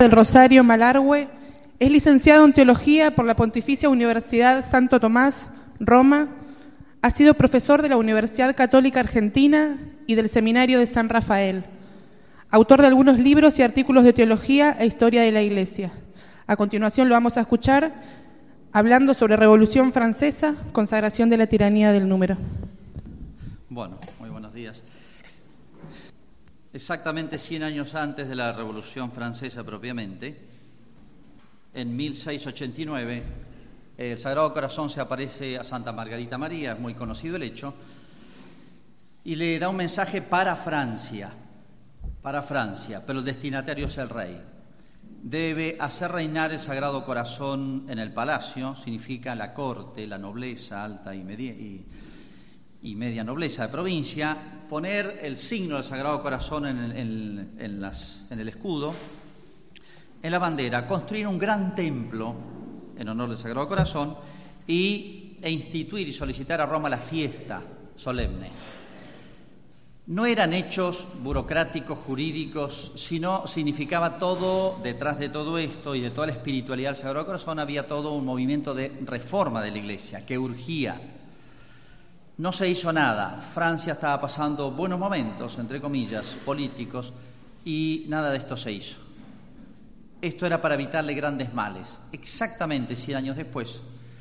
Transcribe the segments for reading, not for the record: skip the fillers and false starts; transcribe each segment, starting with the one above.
del Rosario, Malargüe, es licenciado en Teología por la Pontificia Universidad Santo Tomás, Roma. Ha sido profesor de la Universidad Católica Argentina y del Seminario de San Rafael. Autor de algunos libros y artículos de teología e historia de la Iglesia. A continuación lo vamos a escuchar hablando sobre Revolución Francesa, consagración de la tiranía del número. Bueno, muy buenos días. Exactamente 100 años antes de la Revolución Francesa propiamente, en 1689, el Sagrado Corazón se aparece a Santa Margarita María, es muy conocido el hecho, y le da un mensaje para Francia, pero el destinatario es el rey. Debe hacer reinar el Sagrado Corazón en el palacio, significa la corte, la nobleza alta y media nobleza de provincia, poner el signo del Sagrado Corazón en el escudo, en la bandera, construir un gran templo en honor del Sagrado Corazón e instituir y solicitar a Roma la fiesta solemne. No eran hechos burocráticos, jurídicos, sino significaba todo, detrás de todo esto y de toda la espiritualidad del Sagrado Corazón, había todo un movimiento de reforma de la Iglesia que urgía. No se hizo nada. Francia estaba pasando buenos momentos, entre comillas, políticos, y nada de esto se hizo. Esto era para evitarle grandes males. Exactamente 100 años después,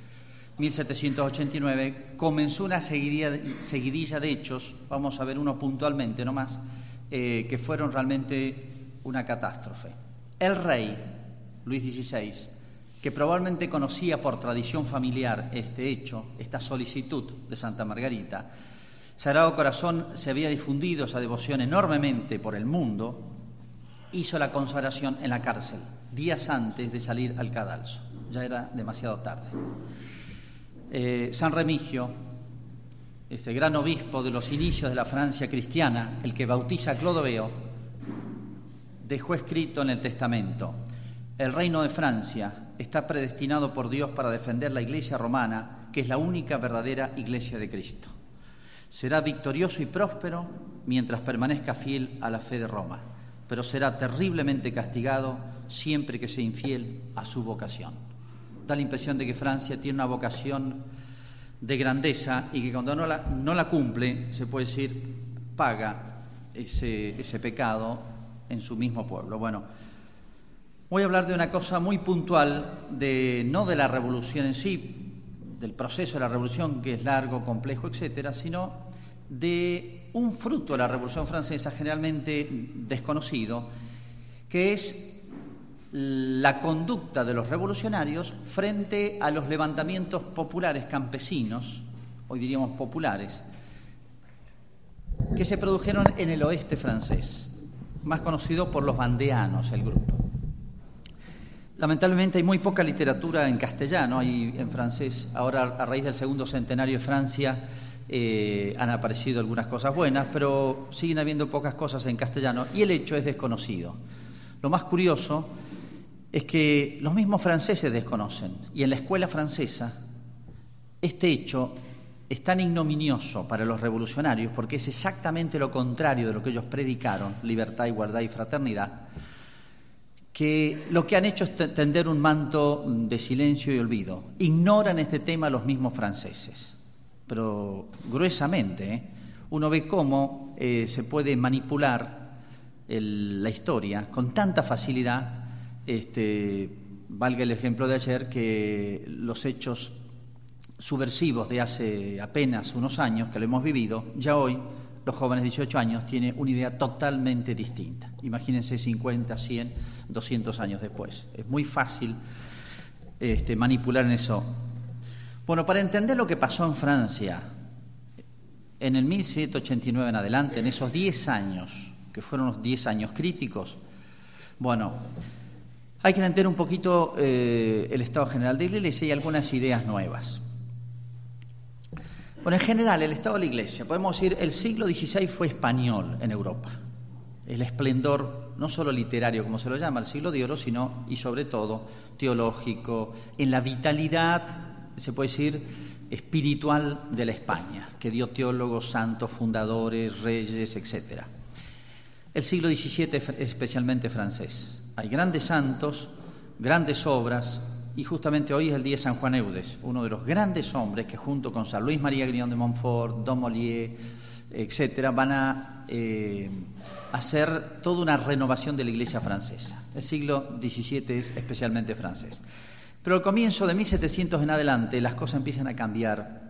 1789, comenzó una seguidilla de hechos, vamos a ver uno puntualmente nomás, que fueron realmente una catástrofe. El rey, Luis XVI, que probablemente conocía por tradición familiar este hecho, esta solicitud de Santa Margarita, Sagrado Corazón se había difundido esa devoción enormemente por el mundo, hizo la consagración en la cárcel, días antes de salir al cadalso. Ya era demasiado tarde. San Remigio, este gran obispo de los inicios de la Francia cristiana, el que bautiza a Clodoveo, dejó escrito en el testamento: el reino de Francia está predestinado por Dios para defender la Iglesia romana, que es la única verdadera Iglesia de Cristo. Será victorioso y próspero mientras permanezca fiel a la fe de Roma, pero será terriblemente castigado siempre que sea infiel a su vocación. Da la impresión de que Francia tiene una vocación de grandeza y que cuando no la cumple, se puede decir, paga ese pecado en su mismo pueblo. Bueno, voy a hablar de una cosa muy puntual, no de la revolución en sí, del proceso de la revolución, que es largo, complejo, etcétera, sino de un fruto de la Revolución Francesa generalmente desconocido, que es la conducta de los revolucionarios frente a los levantamientos populares campesinos, hoy diríamos populares, que se produjeron en el oeste francés, más conocido por los vandeanos, el grupo. Lamentablemente hay muy poca literatura en castellano, hay en francés. Ahora, a raíz del segundo centenario de Francia, han aparecido algunas cosas buenas, pero siguen habiendo pocas cosas en castellano y el hecho es desconocido. Lo más curioso es que los mismos franceses desconocen, y en la escuela francesa este hecho es tan ignominioso para los revolucionarios porque es exactamente lo contrario de lo que ellos predicaron, libertad, igualdad y fraternidad, que lo que han hecho es tender un manto de silencio y olvido. Ignoran este tema los mismos franceses, pero gruesamente. Uno ve cómo se puede manipular la historia con tanta facilidad. Valga el ejemplo de ayer, que los hechos subversivos de hace apenas unos años que lo hemos vivido, ya hoy los jóvenes de 18 años tienen una idea totalmente distinta. Imagínense 50, 100, 200 años después. Es muy fácil manipular en eso. Bueno, para entender lo que pasó en Francia en el 1789 en adelante, en esos 10 años, que fueron los 10 años críticos, bueno, hay que entender un poquito el estado general de la Iglesia y algunas ideas nuevas. Bueno, en general, el estado de la Iglesia, podemos decir, el siglo XVI fue español en Europa. El esplendor, no solo literario, como se lo llama, el siglo de oro, sino, y sobre todo, teológico, en la vitalidad, se puede decir, espiritual de la España, que dio teólogos, santos, fundadores, reyes, etc. El siglo XVII, especialmente francés. hay grandes santos, grandes obras, y justamente hoy es el día de San Juan Eudes, uno de los grandes hombres que junto con San Luis María Grignon de Montfort, Dumouriez, etcétera, van a hacer toda una renovación de la Iglesia francesa. El siglo XVII es especialmente francés. Pero al comienzo de 1700 en adelante las cosas empiezan a cambiar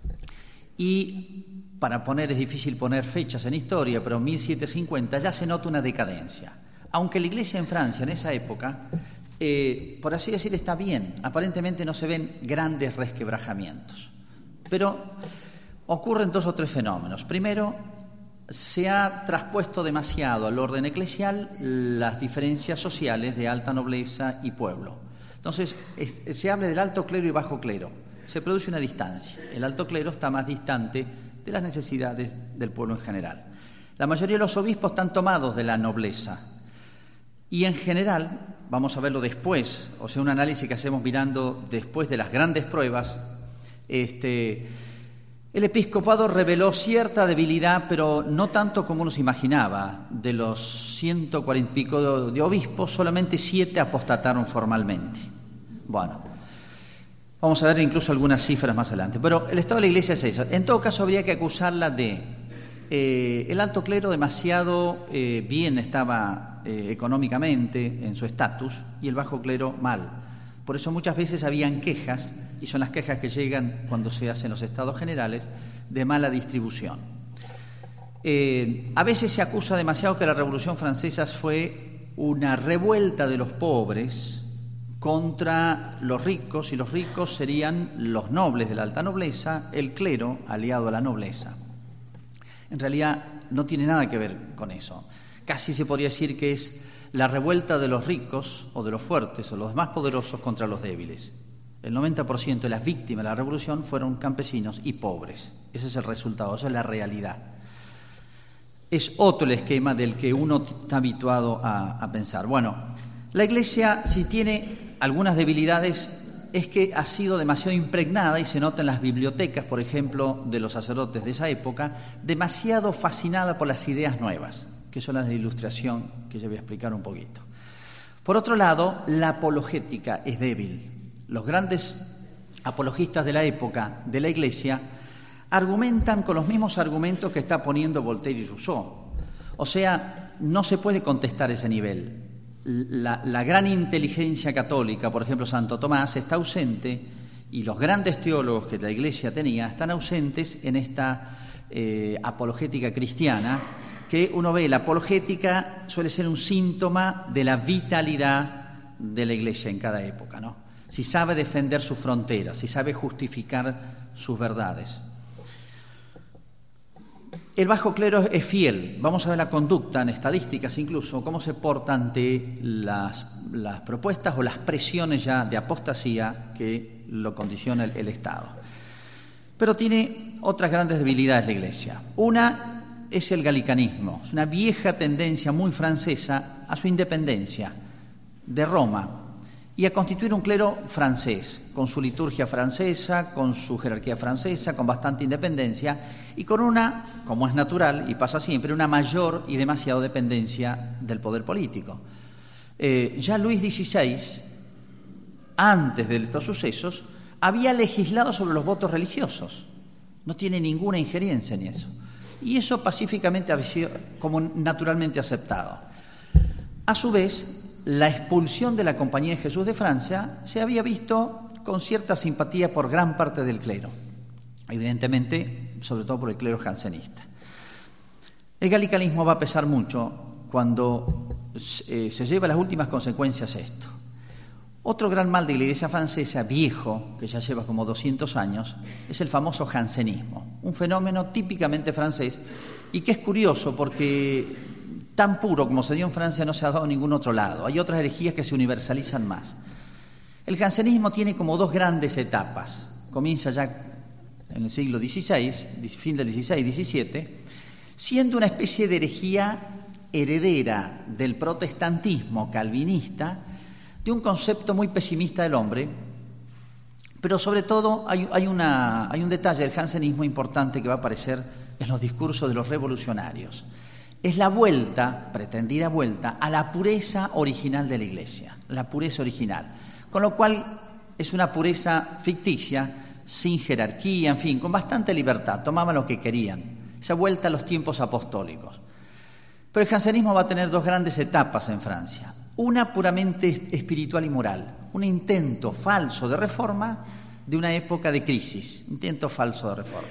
y es difícil poner fechas en historia, pero en 1750 ya se nota una decadencia. Aunque la Iglesia en Francia en esa época, por así decir, está bien, aparentemente no se ven grandes resquebrajamientos. Pero ocurren dos o tres fenómenos. Primero, se ha traspuesto demasiado al orden eclesial las diferencias sociales de alta nobleza y pueblo. Entonces, se habla del alto clero y bajo clero. Se produce una distancia. El alto clero está más distante de las necesidades del pueblo en general. La mayoría de los obispos están tomados de la nobleza. Y en general, vamos a verlo después, o sea, un análisis que hacemos mirando después de las grandes pruebas, el episcopado reveló cierta debilidad, pero no tanto como uno se imaginaba. De los 140 y pico de obispos, solamente 7 apostataron formalmente. Bueno, vamos a ver incluso algunas cifras más adelante. Pero el estado de la Iglesia es eso. En todo caso, habría que acusarla de el alto clero demasiado bien estaba económicamente en su estatus y el bajo clero mal. Por eso muchas veces habían quejas, y son las quejas que llegan cuando se hacen los estados generales, de mala distribución. A veces se acusa demasiado que la Revolución Francesa fue una revuelta de los pobres contra los ricos, y los ricos serían los nobles de la alta nobleza, el clero aliado a la nobleza. En realidad no tiene nada que ver con eso. Casi se podría decir que es la revuelta de los ricos o de los fuertes o los más poderosos contra los débiles. El 90% de las víctimas de la revolución fueron campesinos y pobres. Ese es el resultado, esa es la realidad. Es otro el esquema del que uno está habituado a pensar. Bueno, la Iglesia, si tiene algunas debilidades, es que ha sido demasiado impregnada, y se nota en las bibliotecas, por ejemplo, de los sacerdotes de esa época, demasiado fascinada por las ideas nuevas, que son las de ilustración que ya voy a explicar un poquito. Por otro lado, la apologética es débil. Los grandes apologistas de la época de la Iglesia argumentan con los mismos argumentos que está poniendo Voltaire y Rousseau. O sea, no se puede contestar ese nivel. La gran inteligencia católica, por ejemplo, Santo Tomás, está ausente, y los grandes teólogos que la Iglesia tenía están ausentes en esta apologética cristiana, que uno ve, la apologética suele ser un síntoma de la vitalidad de la Iglesia en cada época, ¿no? Si sabe defender sus fronteras, si sabe justificar sus verdades. El bajo clero es fiel. Vamos a ver la conducta en estadísticas incluso, cómo se porta ante las propuestas o las presiones ya de apostasía que lo condiciona el Estado. Pero tiene otras grandes debilidades la Iglesia. Una es el galicanismo, es una vieja tendencia muy francesa a su independencia de Roma y a constituir un clero francés, con su liturgia francesa, con su jerarquía francesa, con bastante independencia y con una, como es natural y pasa siempre, una mayor y demasiado dependencia del poder político. Ya Luis XVI, antes de estos sucesos, había legislado sobre los votos religiosos. No tiene ninguna injerencia en eso. Y eso pacíficamente había sido como naturalmente aceptado. A su vez, la expulsión de la Compañía de Jesús de Francia se había visto con cierta simpatía por gran parte del clero, evidentemente, sobre todo por el clero jansenista. El galicanismo va a pesar mucho cuando se lleva a las últimas consecuencias esto. Otro gran mal de la Iglesia francesa, viejo, que ya lleva como 200 años, es el famoso jansenismo, un fenómeno típicamente francés y que es curioso porque tan puro como se dio en Francia no se ha dado en ningún otro lado. Hay otras herejías que se universalizan más. El jansenismo tiene como dos grandes etapas. Comienza ya en el siglo XVI, fin del XVI y XVII, siendo una especie de herejía heredera del protestantismo calvinista, de un concepto muy pesimista del hombre, pero sobre todo hay un detalle del jansenismo importante que va a aparecer en los discursos de los revolucionarios. es la vuelta, pretendida vuelta, a la pureza original de la Iglesia, la pureza original. Con lo cual es una pureza ficticia, sin jerarquía, en fin, con bastante libertad, tomaban lo que querían. Esa vuelta a los tiempos apostólicos. Pero el jansenismo va a tener dos grandes etapas en Francia. Una puramente espiritual y moral, un intento falso de reforma de una época de crisis, intento falso de reforma.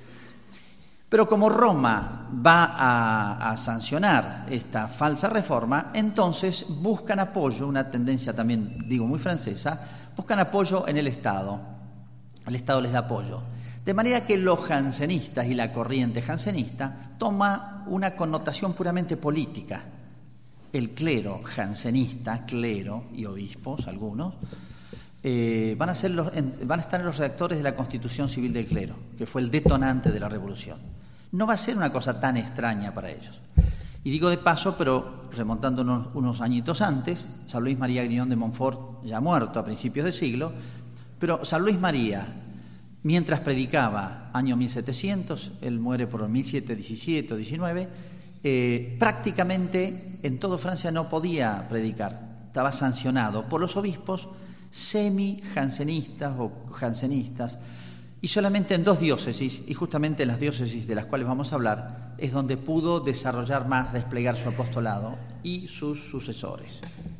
Pero como Roma va a sancionar esta falsa reforma, entonces buscan apoyo, una tendencia también, digo, muy francesa, buscan apoyo en el Estado. El Estado les da apoyo. De manera que los jansenistas y la corriente jansenista toma una connotación puramente política. El clero jansenista, clero y obispos, algunos, van a estar en los redactores de la Constitución Civil del Clero, que fue el detonante de la Revolución. No va a ser una cosa tan extraña para ellos. Y digo de paso, pero remontándonos unos añitos antes, San Luis María Grignon de Montfort, ya muerto a principios del siglo, pero San Luis María, mientras predicaba, año 1700, él muere por 1717 o 19, prácticamente en toda Francia no podía predicar, estaba sancionado por los obispos semi-jansenistas o jansenistas, y solamente en dos diócesis, y justamente en las diócesis de las cuales vamos a hablar, es donde pudo desarrollar más, desplegar su apostolado y sus sucesores.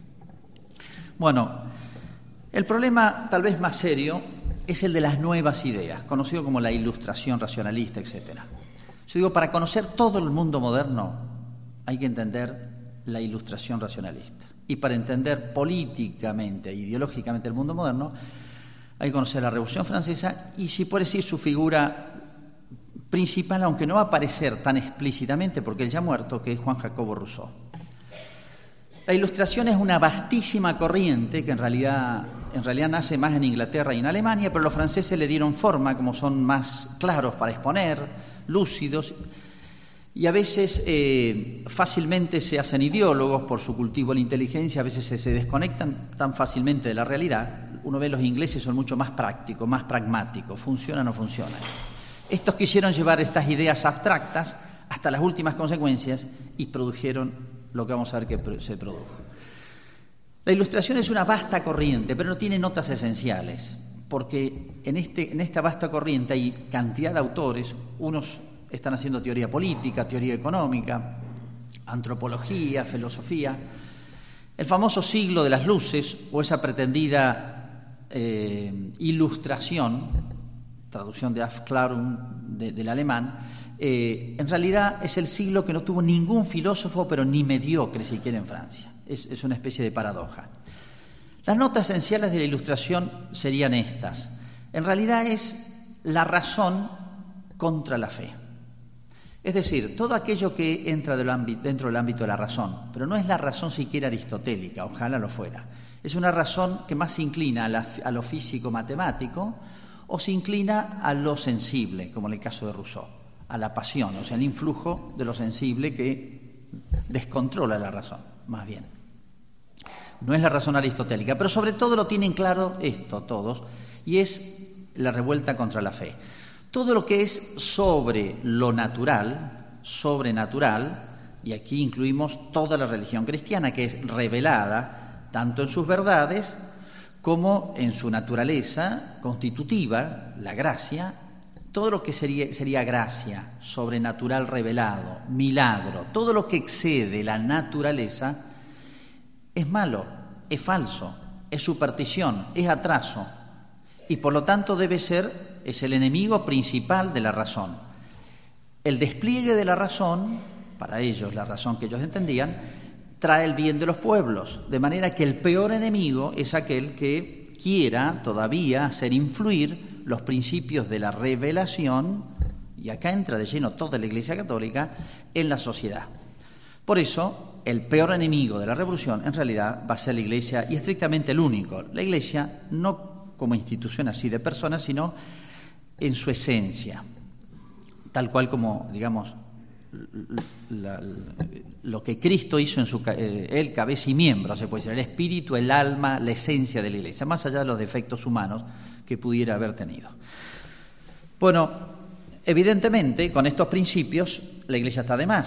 Bueno, el problema tal vez más serio es el de las nuevas ideas, conocido como la ilustración racionalista, etc. Yo digo, para conocer todo el mundo moderno hay que entender la ilustración racionalista. Y para entender políticamente e ideológicamente el mundo moderno hay que conocer la Revolución Francesa y, si puede decir, su figura principal, aunque no va a aparecer tan explícitamente porque él ya ha muerto, que es Juan Jacobo Rousseau. La Ilustración es una vastísima corriente que en realidad nace más en Inglaterra y en Alemania, pero los franceses le dieron forma, como son más claros para exponer, lúcidos, y a veces fácilmente se hacen ideólogos por su cultivo de la inteligencia, a veces se desconectan tan fácilmente de la realidad. Uno ve los ingleses son mucho más prácticos, más pragmáticos, funciona o no funciona. Estos quisieron llevar estas ideas abstractas hasta las últimas consecuencias y produjeron lo que vamos a ver que se produjo. La Ilustración es una vasta corriente, pero no tiene notas esenciales, porque en esta vasta corriente hay cantidad de autores, unos están haciendo teoría política, teoría económica, antropología, filosofía. El famoso siglo de las luces, o esa pretendida ilustración, traducción de Aufklärung del alemán, en realidad es el siglo que no tuvo ningún filósofo, pero ni mediocre siquiera en Francia. Es una especie de paradoja. Las notas esenciales de la Ilustración serían estas. En realidad es la razón contra la fe. Es decir, todo aquello que entra dentro del ámbito de la razón, pero no es la razón siquiera aristotélica, ojalá lo fuera. Es una razón que más se inclina a lo físico-matemático o se inclina a lo sensible, como en el caso de Rousseau, a la pasión, o sea, el influjo de lo sensible que descontrola la razón, más bien. No es la razón aristotélica, pero sobre todo lo tienen claro esto todos, y es la revuelta contra la fe. Todo lo que es sobre lo natural, sobrenatural, y aquí incluimos toda la religión cristiana, que es revelada tanto en sus verdades como en su naturaleza constitutiva, la gracia, todo lo que sería gracia, sobrenatural revelado, milagro, todo lo que excede la naturaleza es malo, es falso, es superstición, es atraso, y por lo tanto es el enemigo principal de la razón. El despliegue de la razón, para ellos la razón que ellos entendían, trae el bien de los pueblos, de manera que el peor enemigo es aquel que quiera todavía hacer influir los principios de la revelación, y acá entra de lleno toda la Iglesia Católica, en la sociedad. Por eso, el peor enemigo de la revolución en realidad va a ser la Iglesia, y estrictamente el único. La Iglesia no como institución así de personas, sino en su esencia, tal cual como, digamos, lo que Cristo hizo en él, cabeza y miembro, se puede decir, el espíritu, el alma, la esencia de la Iglesia, más allá de los defectos humanos que pudiera haber tenido. Bueno, evidentemente, con estos principios, la Iglesia está de más.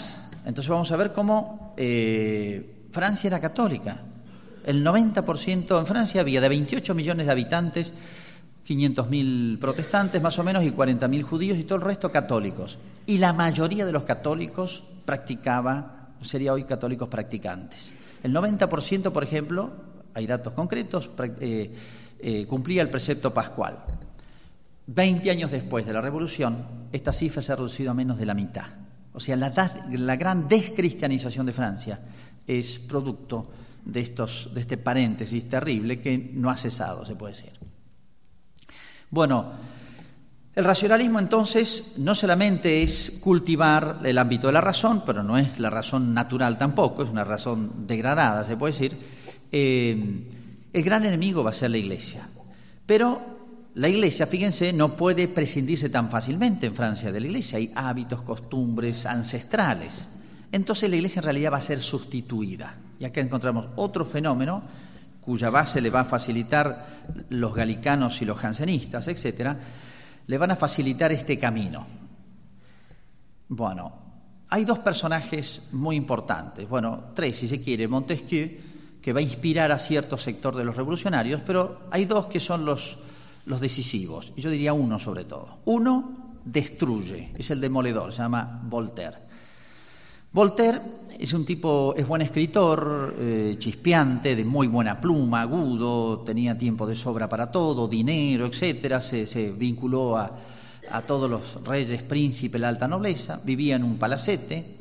entonces vamos a ver cómo Francia era católica. El 90% en Francia había de 28 millones de habitantes, 500.000 protestantes más o menos y 40.000 judíos y todo el resto católicos. Y la mayoría de los católicos sería hoy católicos practicantes. El 90%, por ejemplo, hay datos concretos, cumplía el precepto pascual. 20 años después de la Revolución, esta cifra se ha reducido a menos de la mitad. O sea, la gran descristianización de Francia es producto de este paréntesis terrible que no ha cesado, se puede decir. Bueno, el racionalismo entonces no solamente es cultivar el ámbito de la razón, pero no es la razón natural tampoco, es una razón degradada, se puede decir. El gran enemigo va a ser la Iglesia. Pero la Iglesia, fíjense, no puede prescindirse tan fácilmente en Francia de la Iglesia. Hay hábitos, costumbres ancestrales. Entonces la Iglesia en realidad va a ser sustituida. Y acá encontramos otro fenómeno cuya base le va a facilitar los galicanos y los jansenistas, etcétera, le van a facilitar este camino. Bueno, hay dos personajes muy importantes, bueno, tres si se quiere, Montesquieu, que va a inspirar a cierto sector de los revolucionarios, pero hay dos que son los decisivos, y yo diría uno sobre todo. Uno destruye, es el demoledor, se llama Voltaire. Voltaire es buen escritor, chispeante, de muy buena pluma, agudo, tenía tiempo de sobra para todo, dinero, etcétera, se vinculó a todos los reyes, príncipes, la alta nobleza, vivía en un palacete,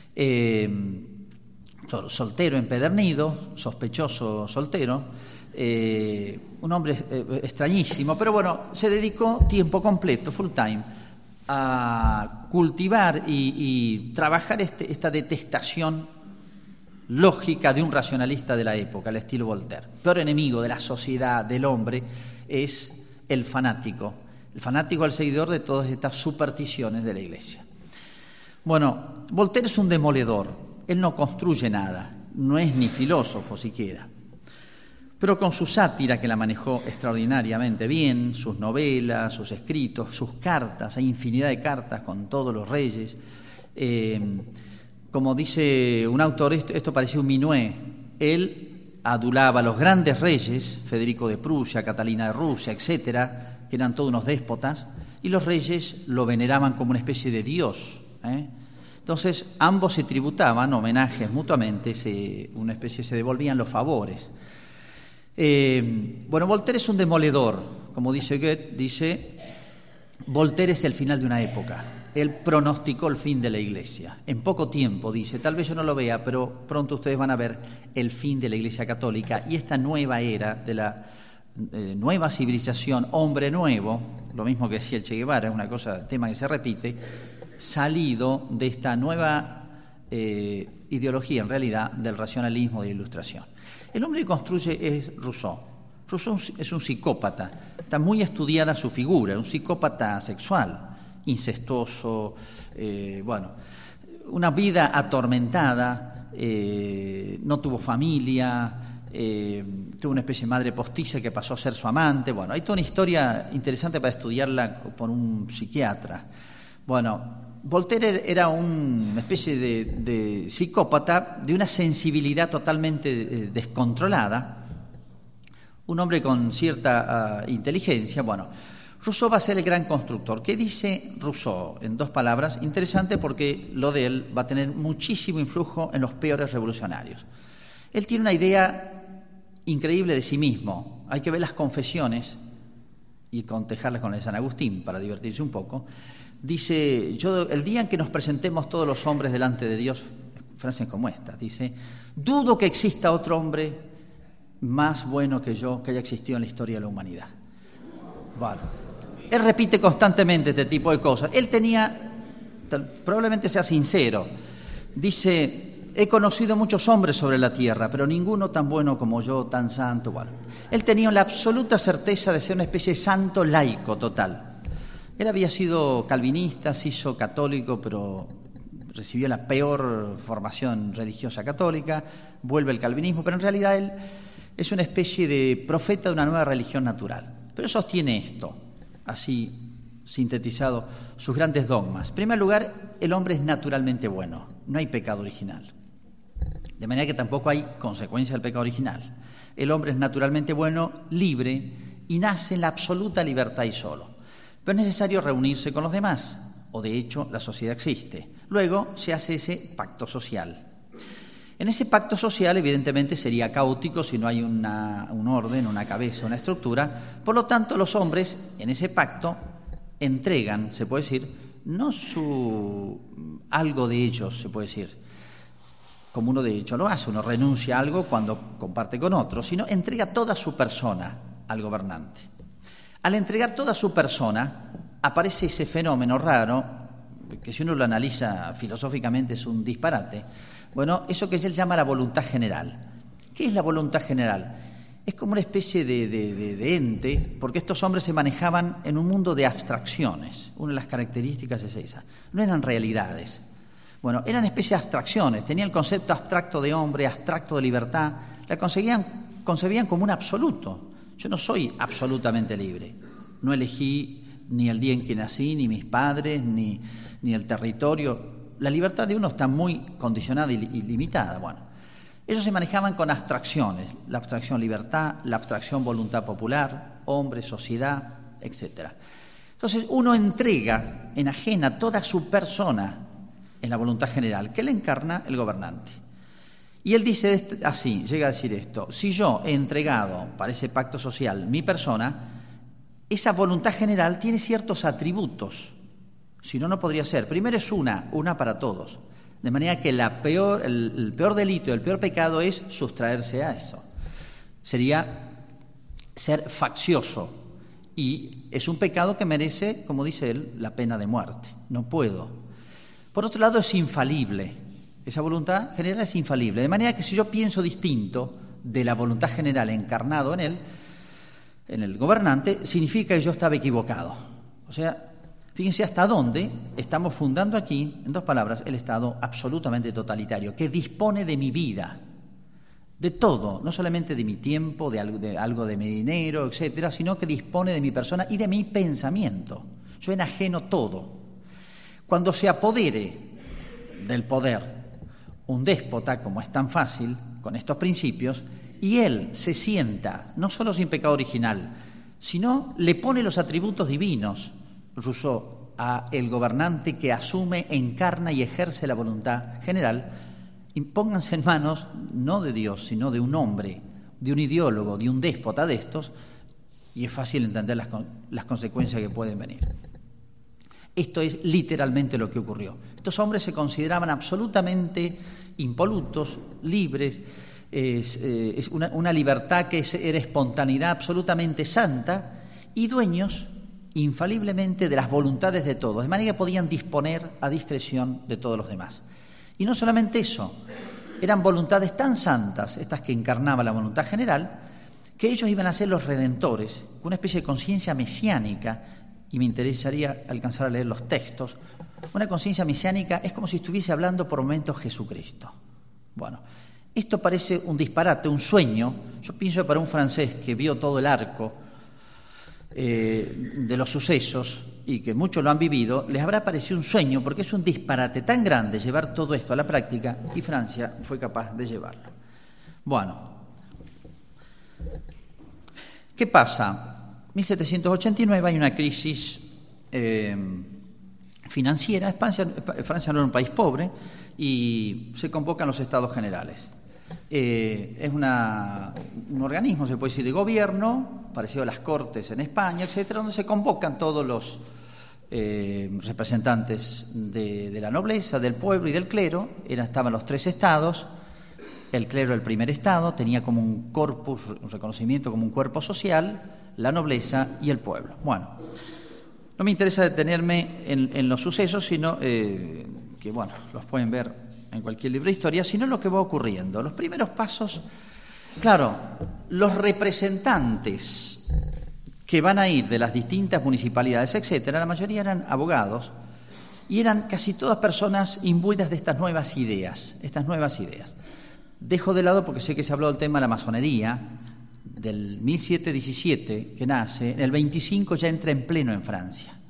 soltero empedernido, sospechoso soltero, un hombre extrañísimo, pero bueno, se dedicó tiempo completo, full time, a cultivar y trabajar esta detestación lógica de un racionalista de la época, al estilo Voltaire. El peor enemigo de la sociedad, del hombre, es el fanático al seguidor de todas estas supersticiones de la Iglesia. Bueno, Voltaire es un demoledor, él no construye nada, no es ni filósofo siquiera. Pero con su sátira, que la manejó extraordinariamente bien, sus novelas, sus escritos, sus cartas, hay infinidad de cartas con todos los reyes. Como dice un autor, esto parecía un minué. Él adulaba a los grandes reyes, Federico de Prusia, Catalina de Rusia, etcétera, que eran todos unos déspotas, y los reyes lo veneraban como una especie de dios. Entonces, ambos se tributaban homenajes mutuamente, se devolvían los favores. Bueno, Voltaire es un demoledor, como dice Goethe, Voltaire es el final de una época. Él pronosticó el fin de la Iglesia. En poco tiempo, dice, tal vez yo no lo vea, pero pronto ustedes van a ver el fin de la Iglesia católica y esta nueva era de la nueva civilización, hombre nuevo, lo mismo que decía el Che Guevara, es tema que se repite, salido de esta nueva ideología, en realidad, del racionalismo de la Ilustración. El hombre que construye es Rousseau. Rousseau es un psicópata, está muy estudiada su figura, un psicópata sexual, incestuoso, una vida atormentada, no tuvo familia, tuvo una especie de madre postiza que pasó a ser su amante. Bueno, hay toda una historia interesante para estudiarla por un psiquiatra. Bueno, Voltaire era una especie de psicópata de una sensibilidad totalmente descontrolada, un hombre con cierta inteligencia. Bueno, Rousseau va a ser el gran constructor. ¿Qué dice Rousseau? En dos palabras, interesante porque lo de él va a tener muchísimo influjo en los peores revolucionarios. Él tiene una idea increíble de sí mismo. Hay que ver las confesiones y contejarlas con el de San Agustín para divertirse un poco. Dice, el día en que nos presentemos todos los hombres delante de Dios, frases como esta, dice, dudo que exista otro hombre más bueno que yo que haya existido en la historia de la humanidad. Bueno, él repite constantemente este tipo de cosas. Él probablemente sea sincero, dice, he conocido muchos hombres sobre la tierra, pero ninguno tan bueno como yo, tan santo. Bueno, él tenía la absoluta certeza de ser una especie de santo laico total. Él había sido calvinista, se hizo católico, pero recibió la peor formación religiosa católica, vuelve al calvinismo, pero en realidad él es una especie de profeta de una nueva religión natural. Pero sostiene esto, así sintetizado sus grandes dogmas. En primer lugar, el hombre es naturalmente bueno, no hay pecado original. De manera que tampoco hay consecuencia del pecado original. El hombre es naturalmente bueno, libre y nace en la absoluta libertad y solo. Pero es necesario reunirse con los demás, o de hecho la sociedad existe. Luego se hace ese pacto social. En ese pacto social, evidentemente, sería caótico si no hay un orden, una cabeza, una estructura. Por lo tanto, los hombres en ese pacto entregan, se puede decir, no algo de ellos, se puede decir, como uno de hecho lo hace, uno renuncia a algo cuando comparte con otro, sino entrega toda su persona al gobernante. Al entregar toda su persona, aparece ese fenómeno raro, que si uno lo analiza filosóficamente es un disparate. Bueno, eso que él llama la voluntad general. ¿Qué es la voluntad general? Es como una especie de ente, porque estos hombres se manejaban en un mundo de abstracciones. Una de las características es esa. No eran realidades. Bueno, eran especie de abstracciones. Tenían el concepto abstracto de hombre, abstracto de libertad. La concebían como un absoluto. Yo no soy absolutamente libre. No elegí ni el día en que nací, ni mis padres, ni el territorio. La libertad de uno está muy condicionada y limitada. Bueno, ellos se manejaban con abstracciones, la abstracción libertad, la abstracción voluntad popular, hombre, sociedad, etc. Entonces uno entrega, enajena toda su persona en la voluntad general, que le encarna el gobernante. Y él dice así, llega a decir esto: si yo he entregado para ese pacto social mi persona, esa voluntad general tiene ciertos atributos. Si no, no podría ser. Primero es una para todos. De manera que el peor delito, el peor pecado es sustraerse a eso. Sería ser faccioso. Y es un pecado que merece, como dice él, la pena de muerte. No puedo. Por otro lado, es infalible. Esa voluntad general es infalible. De manera que si yo pienso distinto de la voluntad general encarnado en el gobernante, significa que yo estaba equivocado. O sea, fíjense hasta dónde estamos fundando aquí, en dos palabras, el Estado absolutamente totalitario, que dispone de mi vida, de todo, no solamente de mi tiempo, de algo de mi dinero, etcétera, sino que dispone de mi persona y de mi pensamiento. Yo enajeno todo. Cuando se apodere del poder un déspota, como es tan fácil, con estos principios, y él se sienta, no solo sin pecado original, sino le pone los atributos divinos, Rousseau, a el gobernante que asume, encarna y ejerce la voluntad general, y pónganse en manos no de Dios, sino de un hombre, de un ideólogo, de un déspota de estos, y es fácil entender las consecuencias que pueden venir. Esto es literalmente lo que ocurrió. Estos hombres se consideraban absolutamente impolutos, libres, es una libertad que era espontaneidad absolutamente santa, y dueños infaliblemente de las voluntades de todos, de manera que podían disponer a discreción de todos los demás. Y no solamente eso, eran voluntades tan santas, estas que encarnaba la voluntad general, que ellos iban a ser los redentores, con una especie de conciencia mesiánica, y me interesaría alcanzar a leer los textos. Una conciencia mesiánica es como si estuviese hablando por momentos Jesucristo. Bueno, esto parece un disparate, un sueño. Yo pienso que para un francés que vio todo el arco de los sucesos y que muchos lo han vivido, les habrá parecido un sueño, porque es un disparate tan grande llevar todo esto a la práctica, y Francia fue capaz de llevarlo. Bueno, ¿qué pasa? 1789 hay una crisis financiera. Francia no era un país pobre y se convocan los Estados Generales. Es un organismo, se puede decir, de gobierno, parecido a las Cortes en España, etcétera, donde se convocan todos los representantes de la nobleza, del pueblo y del clero. Estaban los tres estados. El clero, el primer estado, tenía como un corpus, un reconocimiento como un cuerpo social, la nobleza y el pueblo. Bueno, no me interesa detenerme en los sucesos, sino que, bueno, los pueden ver en cualquier libro de historia, sino lo que va ocurriendo. Los primeros pasos, claro, los representantes que van a ir de las distintas municipalidades, etcétera, la mayoría eran abogados y eran casi todas personas imbuidas de estas nuevas ideas. Dejo de lado, porque sé que se habló del tema de la masonería, del 1717 que nace, en el 25 ya entra en pleno en Francia.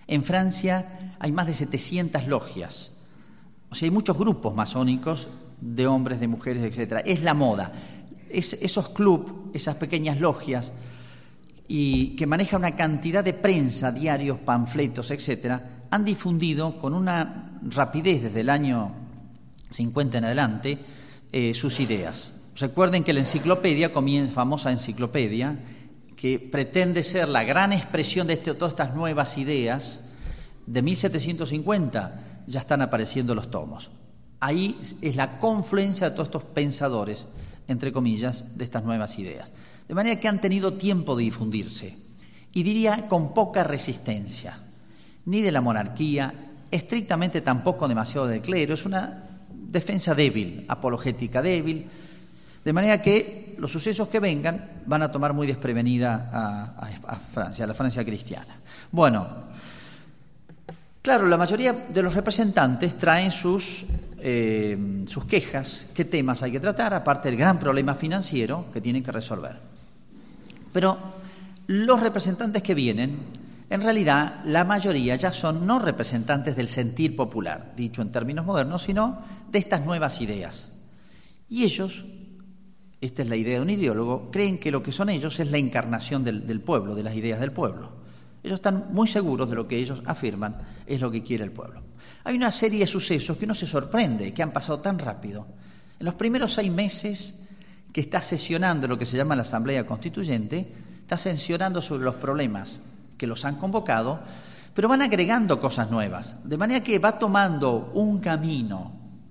En Francia hay más de 700 logias. O sea, hay muchos grupos masónicos de hombres, de mujeres, etc. Es la moda. Esos clubs, esas pequeñas logias, y que manejan una cantidad de prensa, diarios, panfletos, etc., han difundido con una rapidez desde el año 50 en adelante sus ideas. Recuerden que la enciclopedia, famosa enciclopedia, que pretende ser la gran expresión de todas estas nuevas ideas, de 1750 ya están apareciendo los tomos. Ahí es la confluencia de todos estos pensadores, entre comillas, de estas nuevas ideas. De manera que han tenido tiempo de difundirse, y diría con poca resistencia, ni de la monarquía, estrictamente tampoco demasiado del clero. Es una defensa débil, apologética débil, de manera que los sucesos que vengan van a tomar muy desprevenida a Francia, a la Francia cristiana. Bueno, claro, la mayoría de los representantes traen sus quejas, qué temas hay que tratar, aparte del gran problema financiero que tienen que resolver. Pero los representantes que vienen, en realidad, la mayoría ya son no representantes del sentir popular, dicho en términos modernos, sino de estas nuevas ideas. Y ellos, esta es la idea de un ideólogo, creen que lo que son ellos es la encarnación del pueblo, de las ideas del pueblo. Ellos están muy seguros de lo que ellos afirman es lo que quiere el pueblo. Hay una serie de sucesos que uno se sorprende, que han pasado tan rápido. En los primeros 6 meses que está sesionando lo que se llama la Asamblea Constituyente, está sesionando sobre los problemas que los han convocado, pero van agregando cosas nuevas, de manera que va tomando un camino,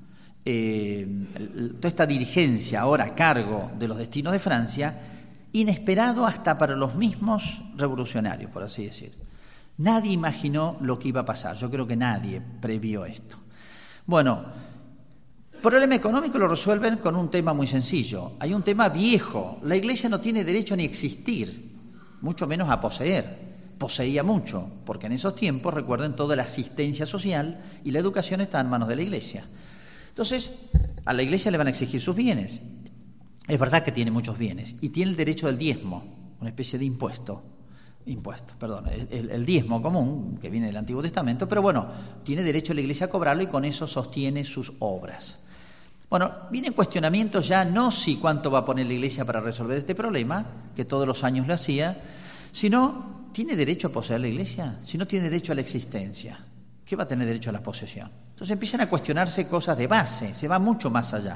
toda esta dirigencia ahora a cargo de los destinos de Francia, inesperado hasta para los mismos revolucionarios, por así decir. Nadie imaginó lo que iba a pasar, yo creo que nadie previó esto. Bueno, el problema económico lo resuelven con un tema muy sencillo. Hay un tema viejo. La Iglesia no tiene derecho ni a existir, mucho menos a poseer. Poseía mucho, porque en esos tiempos, recuerden, toda la asistencia social y la educación está en manos de la Iglesia. Entonces, a la Iglesia le van a exigir sus bienes. Es verdad que tiene muchos bienes y tiene el derecho del diezmo, una especie de el diezmo común que viene del Antiguo Testamento, pero bueno, tiene derecho la Iglesia a cobrarlo y con eso sostiene sus obras. Bueno, vienen cuestionamientos ya no si cuánto va a poner la Iglesia para resolver este problema, que todos los años lo hacía, sino ¿tiene derecho a poseer la Iglesia? Si no tiene derecho a la existencia, ¿qué va a tener derecho a la posesión? Entonces empiezan a cuestionarse cosas de base, se va mucho más allá.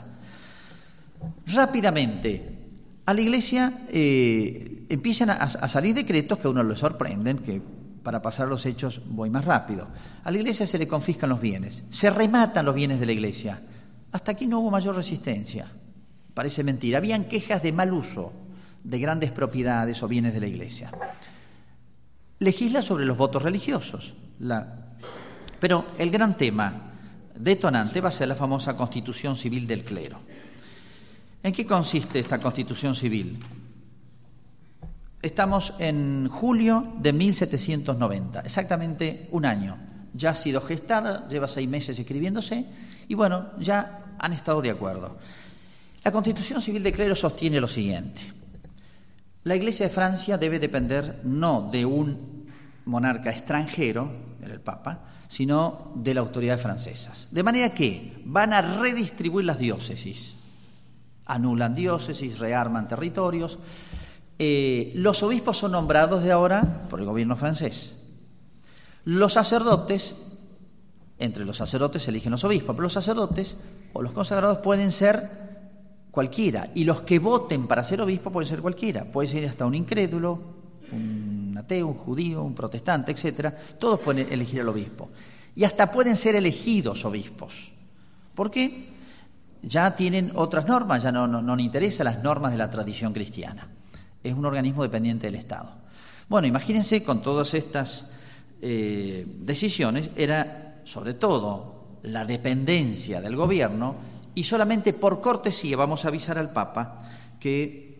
Rápidamente, a la Iglesia empiezan a salir decretos que a uno le sorprenden, que para pasar los hechos voy más rápido. A la Iglesia se le confiscan los bienes, se rematan los bienes de la Iglesia. Hasta aquí no hubo mayor resistencia, parece mentira. Habían quejas de mal uso de grandes propiedades o bienes de la Iglesia. Legisla sobre los votos religiosos, pero el gran tema detonante va a ser la famosa Constitución Civil del Clero. ¿En qué consiste esta Constitución Civil? Estamos en julio de 1790, exactamente un año. Ya ha sido gestada, lleva 6 meses escribiéndose y bueno, ya han estado de acuerdo. La Constitución Civil del Clero sostiene lo siguiente. La Iglesia de Francia debe depender no de un monarca extranjero, era el Papa, sino de las autoridades francesas. De manera que van a redistribuir las diócesis. Anulan diócesis, rearman territorios. Los obispos son nombrados de ahora por el gobierno francés. Los sacerdotes, entre los sacerdotes se eligen los obispos, pero los sacerdotes o los consagrados pueden ser cualquiera, y los que voten para ser obispo pueden ser cualquiera, puede ser hasta un incrédulo, un ateo, un judío, un protestante, etcétera. Todos pueden elegir al obispo y hasta pueden ser elegidos obispos. ¿Por qué? Ya tienen otras normas, ya no le interesan las normas de la tradición cristiana. Es un organismo dependiente del Estado. Bueno, imagínense con todas estas decisiones, era sobre todo la dependencia del gobierno y solamente por cortesía vamos a avisar al Papa que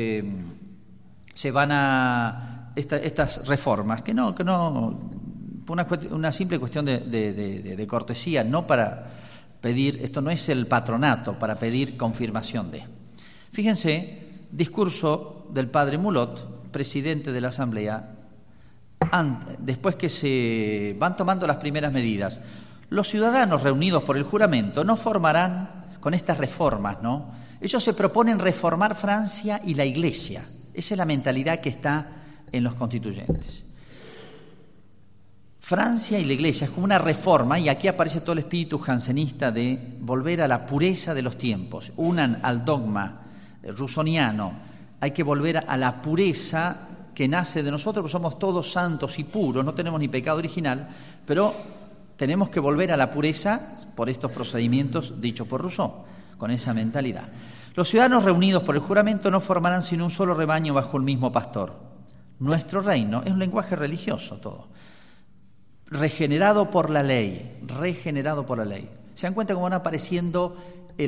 se van a estas reformas, que no una simple cuestión de cortesía, no para pedir, esto no es el patronato, para pedir confirmación de. Fíjense, discurso del padre Mulot, presidente de la Asamblea, después que se van tomando las primeras medidas, los ciudadanos reunidos por el juramento no formarán, con estas reformas, ¿no? Ellos se proponen reformar Francia y la Iglesia. Esa es la mentalidad que está en los constituyentes. Francia y la Iglesia es como una reforma, y aquí aparece todo el espíritu jansenista de volver a la pureza de los tiempos. Unan al dogma rusoniano, hay que volver a la pureza que nace de nosotros, porque somos todos santos y puros, no tenemos ni pecado original, pero tenemos que volver a la pureza por estos procedimientos dichos por Rousseau, con esa mentalidad. Los ciudadanos reunidos por el juramento no formarán sino un solo rebaño bajo el mismo pastor. Nuestro reino es un lenguaje religioso todo. Regenerado por la ley, regenerado por la ley. ¿Se dan cuenta cómo van apareciendo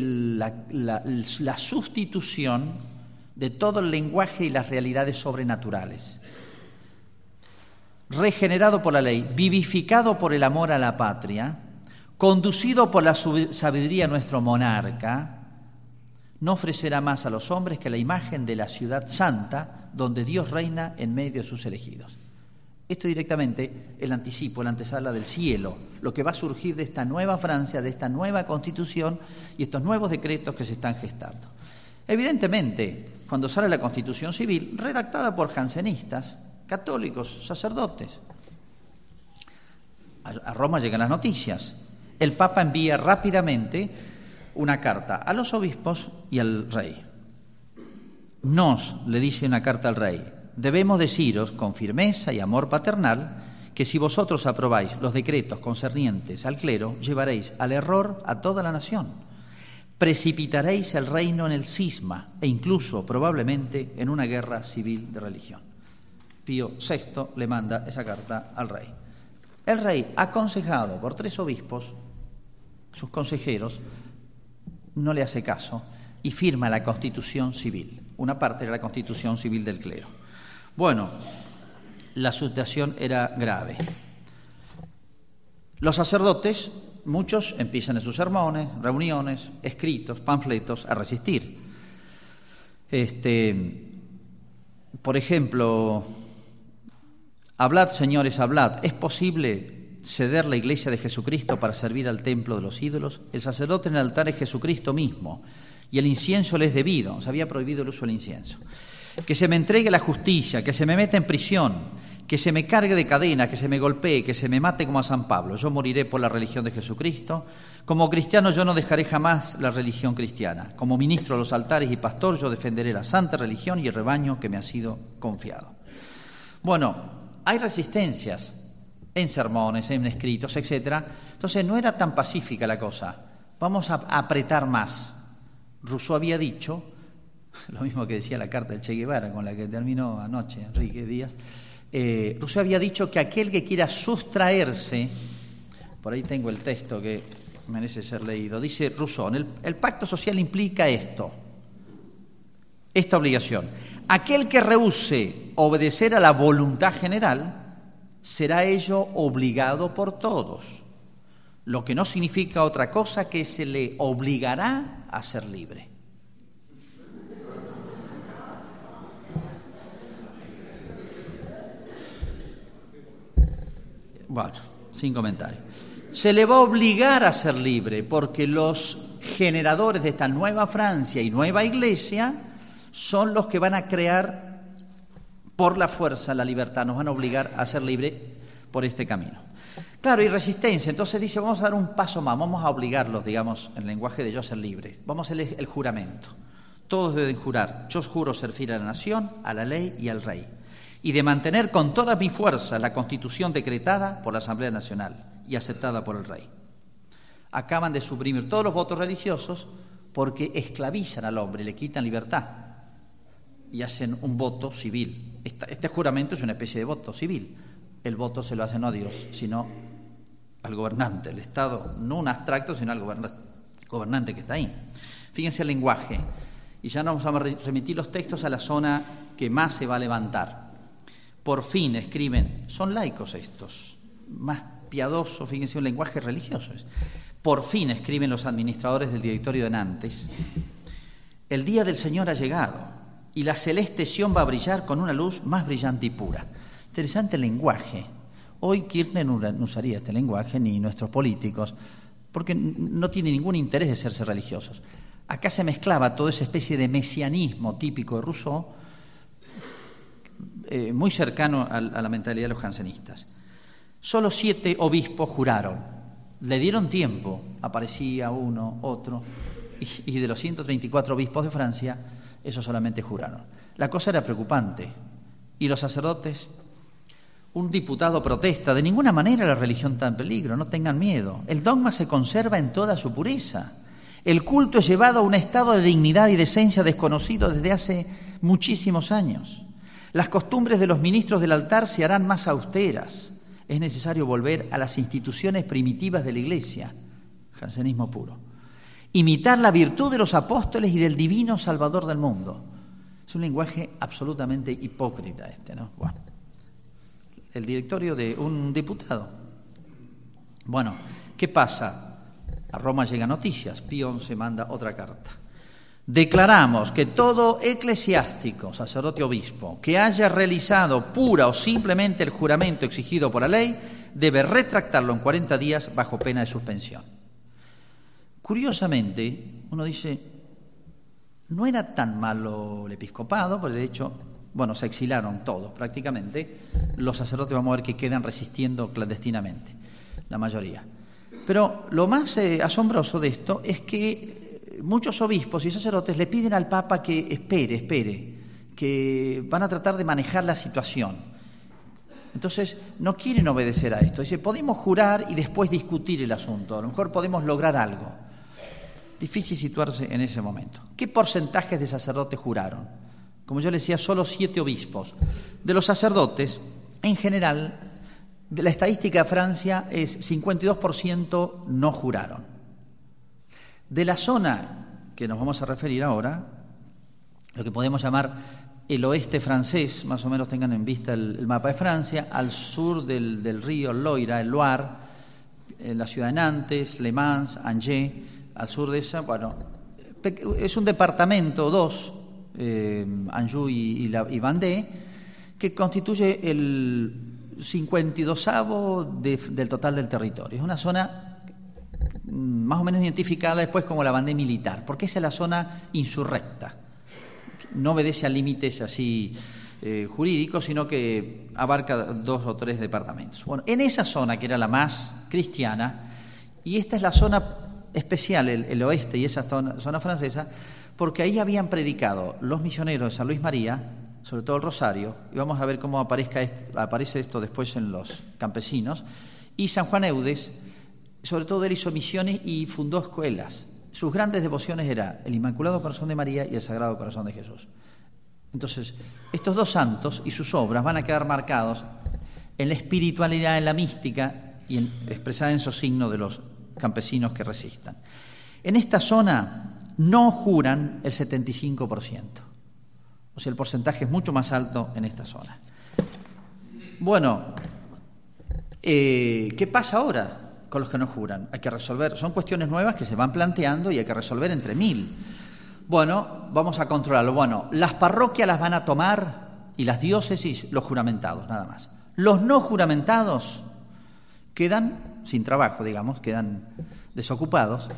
la sustitución de todo el lenguaje y las realidades sobrenaturales? Regenerado por la ley, vivificado por el amor a la patria, conducido por la sabiduría de nuestro monarca, no ofrecerá más a los hombres que la imagen de la ciudad santa, donde Dios reina en medio de sus elegidos. Esto directamente el anticipo, la antesala del cielo, lo que va a surgir de esta nueva Francia, de esta nueva Constitución y estos nuevos decretos que se están gestando. Evidentemente, cuando sale la Constitución Civil, redactada por jansenistas, católicos, sacerdotes, a Roma llegan las noticias. El Papa envía rápidamente una carta a los obispos y al rey. Le dice una carta al rey, debemos deciros con firmeza y amor paternal que si vosotros aprobáis los decretos concernientes al clero, llevaréis al error a toda la nación. Precipitaréis el reino en el cisma e incluso probablemente en una guerra civil de religión. Pío VI le manda esa carta al rey. El rey, aconsejado por 3 obispos, sus consejeros, no le hace caso y firma la Constitución Civil, una parte de la Constitución Civil del clero. Bueno, la situación era grave. Los sacerdotes, muchos empiezan en sus sermones, reuniones, escritos, panfletos, a resistir. Por ejemplo, hablad, señores, hablad. ¿Es posible ceder la iglesia de Jesucristo para servir al templo de los ídolos? El sacerdote en el altar es Jesucristo mismo, y el incienso le es debido. Se había prohibido el uso del incienso. Que se me entregue la justicia, que se me meta en prisión, que se me cargue de cadena, que se me golpee, que se me mate como a San Pablo. Yo moriré por la religión de Jesucristo. Como cristiano yo no dejaré jamás la religión cristiana. Como ministro de los altares y pastor yo defenderé la santa religión y el rebaño que me ha sido confiado. Bueno, hay resistencias en sermones, en escritos, etc. Entonces no era tan pacífica la cosa. Vamos a apretar más. Rousseau había dicho, lo mismo que decía la carta del Che Guevara, con la que terminó anoche Enrique Díaz, Rousseau había dicho que aquel que quiera sustraerse, por ahí tengo el texto que merece ser leído, dice Rousseau, el pacto social implica esta obligación. Aquel que rehúse obedecer a la voluntad general, será ello obligado por todos, lo que no significa otra cosa que se le obligará a ser libre. Bueno, sin comentarios. Se le va a obligar a ser libre porque los generadores de esta nueva Francia y nueva Iglesia son los que van a crear por la fuerza la libertad, nos van a obligar a ser libres por este camino. Claro, hay resistencia, entonces dice, vamos a dar un paso más, vamos a obligarlos, digamos, en el lenguaje de yo a ser libres. Vamos a hacer el juramento. Todos deben jurar, yo os juro ser fiel a la nación, a la ley y al rey, y de mantener con toda mi fuerza la Constitución decretada por la Asamblea Nacional y aceptada por el rey. Acaban de suprimir todos los votos religiosos porque esclavizan al hombre, le quitan libertad y hacen un voto civil. Este juramento es una especie de voto civil. El voto se lo hace no a Dios, sino al gobernante, el Estado, no un abstracto, sino al gobernante que está ahí. Fíjense el lenguaje. Y ya nos vamos a remitir los textos a la zona que más se va a levantar. Por fin escriben, son laicos estos, más piadosos, fíjense, un lenguaje religioso. Por fin escriben los administradores del directorio de Nantes, el día del Señor ha llegado y la celeste Sión va a brillar con una luz más brillante y pura. Interesante el lenguaje. Hoy Kirchner no usaría este lenguaje, ni nuestros políticos, porque no tiene ningún interés de serse religiosos. Acá se mezclaba toda esa especie de mesianismo típico de Rousseau, muy cercano a la mentalidad de los jansenistas. Solo 7 obispos juraron. Le dieron tiempo, aparecía uno, otro, y de los 134 obispos de Francia, esos solamente juraron. La cosa era preocupante. Y los sacerdotes, un diputado protesta, de ninguna manera la religión está en peligro, no tengan miedo. El dogma se conserva en toda su pureza. El culto es llevado a un estado de dignidad y decencia desconocido desde hace muchísimos años. Las costumbres de los ministros del altar se harán más austeras. Es necesario volver a las instituciones primitivas de la Iglesia, jansenismo puro. Imitar la virtud de los apóstoles y del divino Salvador del mundo. Es un lenguaje absolutamente hipócrita este, ¿no? Bueno, el directorio de un diputado. Bueno, ¿qué pasa? A Roma llegan noticias, Pío XI manda otra carta. Declaramos que todo eclesiástico, sacerdote obispo, que haya realizado pura o simplemente el juramento exigido por la ley, debe retractarlo en 40 días bajo pena de suspensión. Curiosamente, uno dice, no era tan malo el episcopado, porque de hecho, bueno, se exilaron todos prácticamente. Los sacerdotes vamos a ver que quedan resistiendo clandestinamente, la mayoría. Pero lo más asombroso de esto es que muchos obispos y sacerdotes le piden al Papa que espere, que van a tratar de manejar la situación. Entonces, no quieren obedecer a esto. Dice, podemos jurar y después discutir el asunto. A lo mejor podemos lograr algo. Difícil situarse en ese momento. ¿Qué porcentajes de sacerdotes juraron? Como yo les decía, solo 7 obispos. De los sacerdotes, en general, de la estadística de Francia es 52% no juraron. De la zona que nos vamos a referir ahora, lo que podemos llamar el oeste francés, más o menos tengan en vista el mapa de Francia, al sur del río Loira, el Loire, la ciudad de Nantes, Le Mans, Angers, al sur de esa, bueno, es un departamento, 2, Anjou y Vendée, que constituye el 52avo del total del territorio. Es una zona más o menos identificada después como la Vendée militar, porque esa es la zona insurrecta. No obedece a límites así jurídicos, sino que abarca 2 o 3 departamentos. Bueno, en esa zona, que era la más cristiana, y esta es la zona especial, el oeste y esa zona francesa, porque ahí habían predicado los misioneros de San Luis María, sobre todo el Rosario, y vamos a ver cómo aparece esto después en los campesinos, y San Juan Eudes, sobre todo él hizo misiones y fundó escuelas. Sus grandes devociones eran el Inmaculado Corazón de María y el Sagrado Corazón de Jesús. Entonces, estos 2 santos y sus obras van a quedar marcados en la espiritualidad, en la mística y expresada en esos signos de los campesinos que resistan. En esta zona no juran el 75%. O sea, el porcentaje es mucho más alto en esta zona. Bueno, ¿qué pasa ahora con los que no juran? Hay que resolver, son cuestiones nuevas que se van planteando y hay que resolver entre 1000. Bueno, vamos a controlarlo. Bueno, las parroquias las van a tomar y las diócesis los juramentados, nada más. Los no juramentados quedan sin trabajo, digamos, quedan desocupados.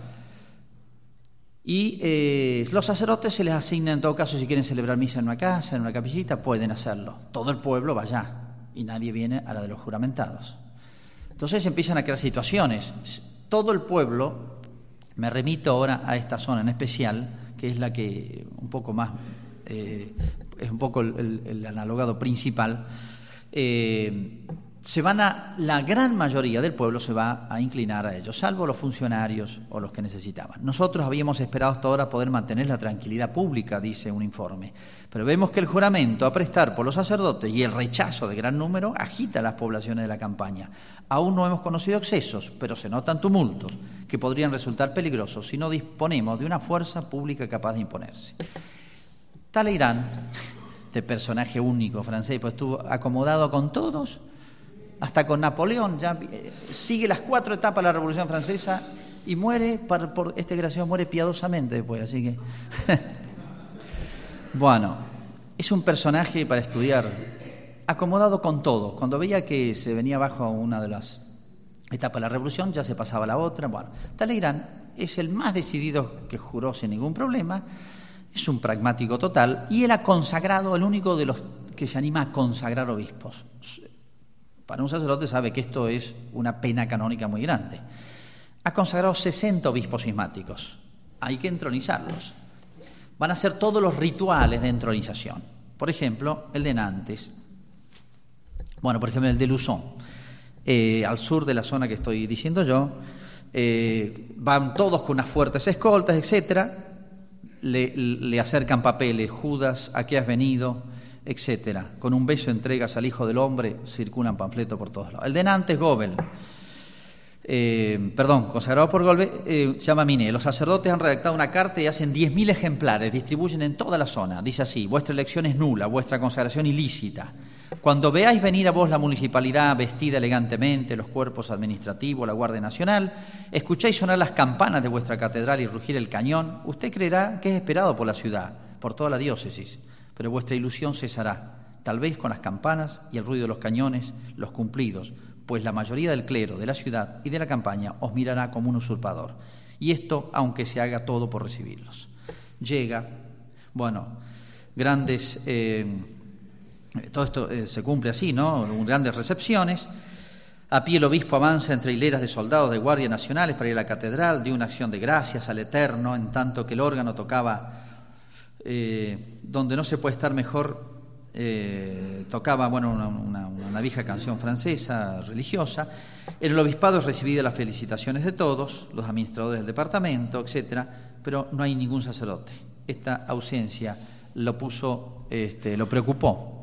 Y los sacerdotes se les asignan, en todo caso, si quieren celebrar misa en una casa, en una capillita, pueden hacerlo. Todo el pueblo va allá y nadie viene a la de los juramentados. Entonces empiezan a crear situaciones. Todo el pueblo, me remito ahora a esta zona en especial, que es la que un poco más, es un poco el analogado principal, la gran mayoría del pueblo se va a inclinar a ellos, salvo los funcionarios o los que necesitaban. Nosotros habíamos esperado hasta ahora poder mantener la tranquilidad pública, dice un informe, pero vemos que el juramento a prestar por los sacerdotes y el rechazo de gran número agita a las poblaciones de la campaña. Aún no hemos conocido excesos, pero se notan tumultos que podrían resultar peligrosos si no disponemos de una fuerza pública capaz de imponerse. Talleyrand, este personaje único francés, pues estuvo acomodado con todos, hasta con Napoleón, ya sigue las 4 etapas de la Revolución Francesa y muere, este desgraciado muere piadosamente después, así que... Bueno, es un personaje para estudiar. acomodado con todo. Cuando veía que se venía abajo una de las etapas de la revolución, ya se pasaba a la otra. Bueno, Talleyrand es el más decidido que juró sin ningún problema, es un pragmático total, y él ha consagrado, el único de los que se anima a consagrar obispos. Para un sacerdote sabe que esto es una pena canónica muy grande. Ha consagrado 60 obispos cismáticos. Hay que entronizarlos. Van a hacer todos los rituales de entronización. Por ejemplo, el de Nantes. Bueno, por ejemplo, el de Luzón. Al sur de la zona que estoy diciendo yo. Van todos con unas fuertes escoltas, etcétera. Le acercan papeles. Judas, ¿a qué has venido? Etcétera. Con un beso entregas al Hijo del Hombre, circulan panfletos por todos lados. El de Nantes, Goebel. Consagrado por Goebel, se llama Minet. Los sacerdotes han redactado una carta y hacen 10.000 ejemplares, distribuyen en toda la zona. Dice así: vuestra elección es nula, vuestra consagración ilícita. Cuando veáis venir a vos la municipalidad vestida elegantemente, los cuerpos administrativos, la Guardia Nacional, escucháis sonar las campanas de vuestra catedral y rugir el cañón, usted creerá que es esperado por la ciudad, por toda la diócesis, pero vuestra ilusión cesará, tal vez con las campanas y el ruido de los cañones, los cumplidos, pues la mayoría del clero de la ciudad y de la campaña os mirará como un usurpador. Y esto aunque se haga todo por recibirlos. Llega, grandes... todo esto se cumple así, ¿no? Grandes recepciones. A pie el obispo avanza entre hileras de soldados de guardias nacionales para ir a la catedral, dio una acción de gracias al Eterno, en tanto que el órgano tocaba donde no se puede estar mejor. Tocaba una vieja canción francesa religiosa. En el obispado es recibida las felicitaciones de todos, los administradores del departamento, etcétera, pero no hay ningún sacerdote. Esta ausencia lo preocupó.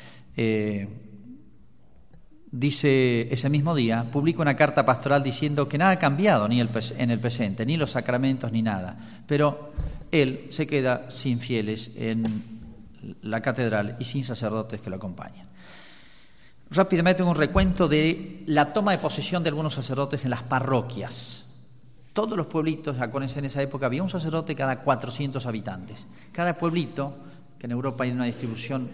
Dice ese mismo día, publica una carta pastoral diciendo que nada ha cambiado en el presente, ni los sacramentos ni nada, pero él se queda sin fieles en la catedral y sin sacerdotes que lo acompañan. Rápidamente un recuento de la toma de posesión de algunos sacerdotes en las parroquias. Todos los pueblitos, acuérdense, en esa época había un sacerdote cada 400 habitantes. Cada pueblito, que en Europa hay una distribución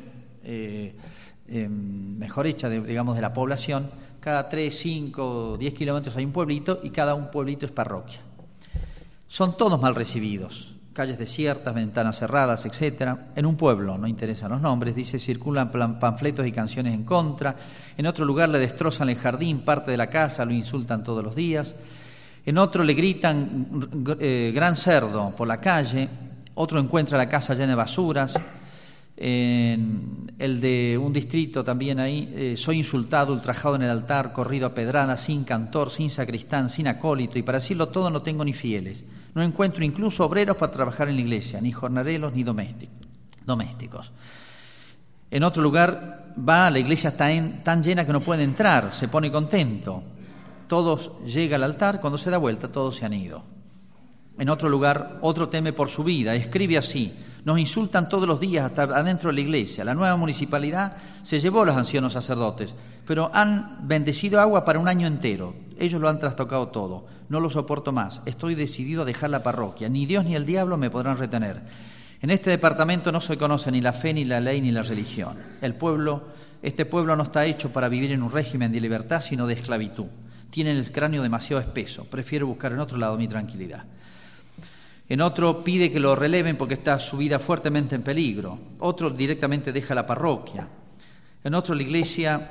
mejor hecha, de la población, cada 3, 5, 10 kilómetros hay un pueblito y cada un pueblito es parroquia. Son todos mal recibidos. Calles desiertas, ventanas cerradas, etcétera. En un pueblo, no interesan los nombres, dice, circulan panfletos y canciones en contra. En otro lugar le destrozan el jardín, parte de la casa, lo insultan todos los días. En otro le gritan gran cerdo por la calle. Otro encuentra la casa llena de basuras. En el de un distrito también ahí, soy insultado, ultrajado en el altar, corrido a pedradas, sin cantor, sin sacristán, sin acólito, y para decirlo todo no tengo ni fieles. No encuentro incluso obreros para trabajar en la iglesia, ni jornaleros ni domésticos. En otro lugar va, la iglesia está tan llena que no puede entrar, se pone contento. Todos llegan al altar, cuando se da vuelta todos se han ido. En otro lugar, otro teme por su vida, escribe así: nos insultan todos los días hasta adentro de la iglesia. La nueva municipalidad se llevó a los ancianos sacerdotes, pero han bendecido agua para un año entero. Ellos lo han trastocado todo. No lo soporto más. Estoy decidido a dejar la parroquia. Ni Dios ni el diablo me podrán retener. En este departamento no se conoce ni la fe, ni la ley, ni la religión. Este pueblo no está hecho para vivir en un régimen de libertad, sino de esclavitud. Tienen el cráneo demasiado espeso. Prefiero buscar en otro lado mi tranquilidad. En otro pide que lo releven porque está su vida fuertemente en peligro. Otro directamente deja la parroquia. En otro la iglesia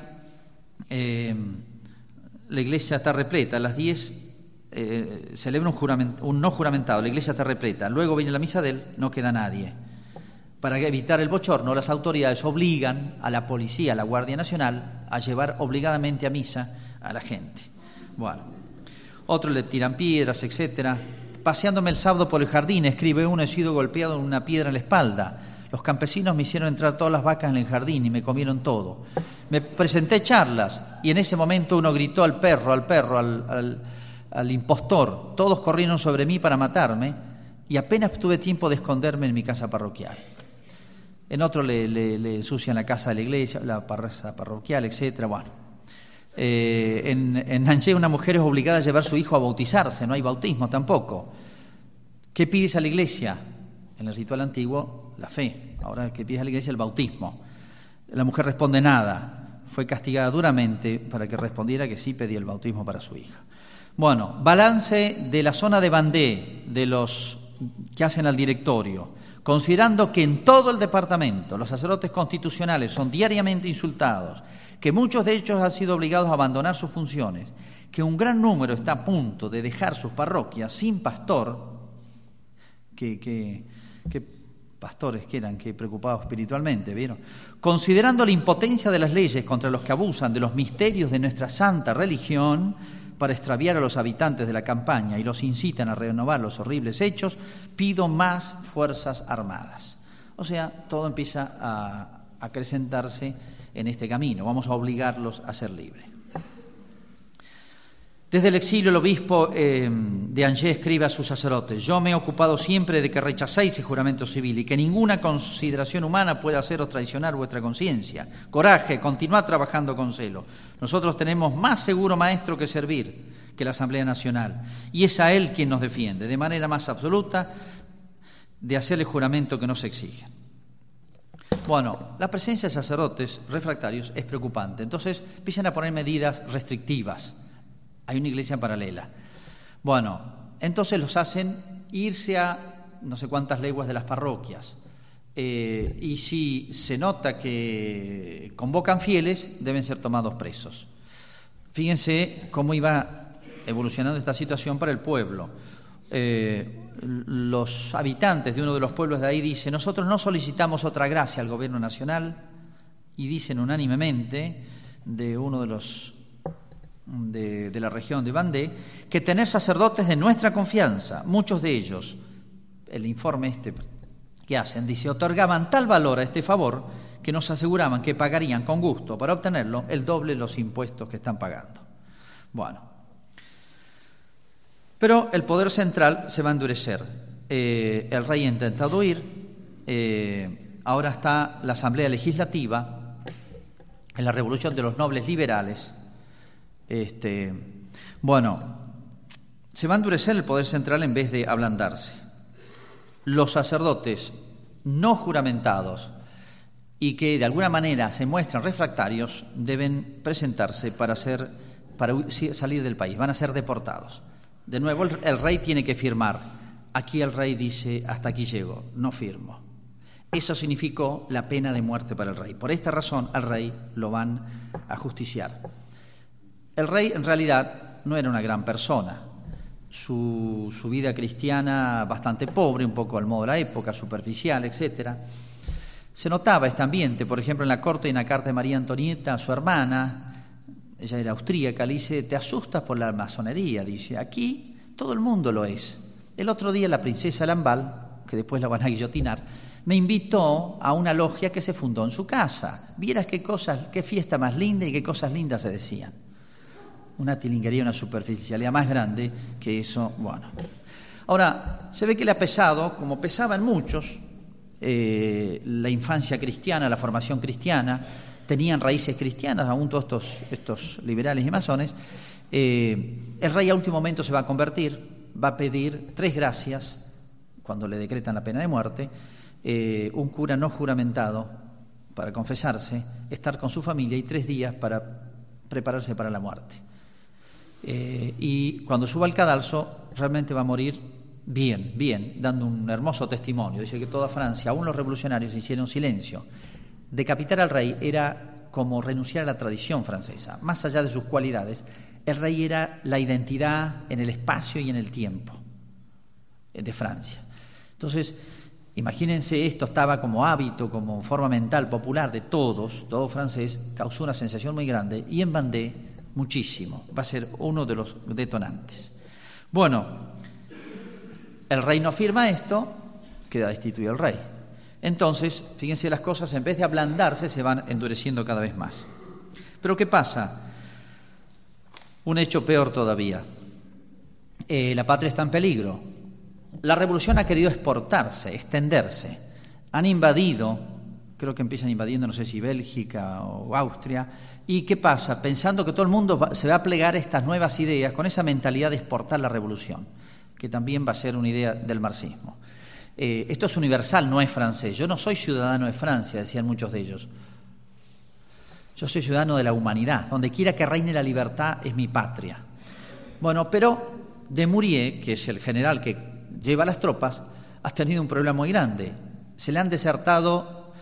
está repleta. A las 10 celebra un no juramentado. La iglesia está repleta. Luego viene la misa de él, no queda nadie. Para evitar el bochorno, las autoridades obligan a la policía, a la Guardia Nacional, a llevar obligadamente a misa a la gente. Otros le tiran piedras, etcétera. Paseándome el sábado por el jardín, escribe uno, he sido golpeado en una piedra en la espalda. Los campesinos me hicieron entrar todas las vacas en el jardín y me comieron todo. Me presenté charlas y en ese momento uno gritó al impostor. Todos corrieron sobre mí para matarme y apenas tuve tiempo de esconderme en mi casa parroquial. En otro le ensucian la casa de la iglesia, la casa parroquial, etcétera. En Nanché una mujer es obligada a llevar a su hijo a bautizarse, no hay bautismo tampoco. ¿Qué pides a la iglesia? En el ritual antiguo, la fe. Ahora, ¿qué pides a la iglesia? El bautismo. La mujer responde nada. Fue castigada duramente para que respondiera que sí pedía el bautismo para su hija. Bueno, balance de la zona de Vendée, de los que hacen al directorio. Considerando que en todo el departamento los sacerdotes constitucionales son diariamente insultados, que muchos de ellos han sido obligados a abandonar sus funciones, que un gran número está a punto de dejar sus parroquias sin pastor, que pastores que eran, que preocupados espiritualmente, ¿vieron? Considerando la impotencia de las leyes contra los que abusan de los misterios de nuestra santa religión para extraviar a los habitantes de la campaña y los incitan a renovar los horribles hechos, pido más fuerzas armadas. O sea, todo empieza a acrecentarse en este camino. Vamos a obligarlos a ser libres. Desde el exilio, el obispo de Angers escribe a sus sacerdotes: yo me he ocupado siempre de que rechacéis el juramento civil y que ninguna consideración humana pueda haceros traicionar vuestra conciencia. Coraje, continuad trabajando con celo. Nosotros tenemos más seguro maestro que servir que la Asamblea Nacional, y es a él quien nos defiende, de manera más absoluta, de hacer el juramento que nos exigen. Bueno, la presencia de sacerdotes refractarios es preocupante, entonces empiezan a poner medidas restrictivas. Hay una iglesia paralela. Bueno, entonces los hacen irse a no sé cuántas leguas de las parroquias. Y si se nota que convocan fieles, deben ser tomados presos. Fíjense cómo iba evolucionando esta situación para el pueblo. Los habitantes de uno de los pueblos de ahí dicen: nosotros no solicitamos otra gracia al gobierno nacional, y dicen unánimemente de uno de los de la región de Vendée, que tener sacerdotes de nuestra confianza. Muchos de ellos, el informe que hacen, dice, otorgaban tal valor a este favor que nos aseguraban que pagarían con gusto para obtenerlo el doble de los impuestos que están pagando. Bueno, pero el poder central se va a endurecer. El rey ha intentado huir, ahora está la Asamblea Legislativa, en la revolución de los nobles liberales. Bueno, se va a endurecer el poder central en vez de ablandarse. Los sacerdotes no juramentados y que de alguna manera se muestran refractarios deben presentarse para salir del país, van a ser deportados. De nuevo el rey tiene que firmar. Aquí el rey dice: hasta aquí llego, no firmo. Eso significó la pena de muerte para el rey. Por esta razón al rey lo van a justiciar. El rey en realidad no era una gran persona. Su vida cristiana bastante pobre, un poco al modo de la época, superficial, etc. Se notaba este ambiente, por ejemplo, en la corte hay una carta de María Antonieta a su hermana. Ella era austríaca, le dice: te asustas por la masonería, dice, aquí todo el mundo lo es. El otro día la princesa Lamballe, que después la van a guillotinar, me invitó a una logia que se fundó en su casa. Vieras qué fiesta más linda y qué cosas lindas se decían. Una tilinguería, una superficialidad más grande que eso. Bueno, ahora se ve que le ha pesado, como pesaba en muchos, la infancia cristiana, la formación cristiana. Tenían raíces cristianas, aún todos estos liberales y masones. El rey a último momento se va a convertir, va a pedir 3 gracias cuando le decretan la pena de muerte, un cura no juramentado para confesarse, estar con su familia y 3 días para prepararse para la muerte. Y cuando suba al cadalso realmente va a morir bien, dando un hermoso testimonio. Dice que toda Francia, aún los revolucionarios, hicieron silencio. Decapitar al rey era como renunciar a la tradición francesa. Más allá de sus cualidades, el rey era la identidad en el espacio y en el tiempo de Francia. Entonces, imagínense, esto estaba como hábito, como forma mental popular de todo francés, causó una sensación muy grande, y en Vendée muchísimo. Va a ser uno de los detonantes. Bueno, el rey no firma esto, queda destituido el rey. Entonces, fíjense, las cosas en vez de ablandarse se van endureciendo cada vez más. Pero ¿qué pasa? Un hecho peor todavía. La patria está en peligro. La revolución ha querido exportarse, extenderse. Han invadido, creo que empiezan invadiendo, no sé si Bélgica o Austria. ¿Y qué pasa? Pensando que todo el mundo se va a plegar a estas nuevas ideas, con esa mentalidad de exportar la revolución, que también va a ser una idea del marxismo. Esto es universal, no es francés. Yo no soy ciudadano de Francia, decían muchos de ellos. Yo soy ciudadano de la humanidad. Donde quiera que reine la libertad es mi patria. Bueno, pero Dumouriez, que es el general que lleva las tropas, ha tenido un problema muy grande. Se le han desertado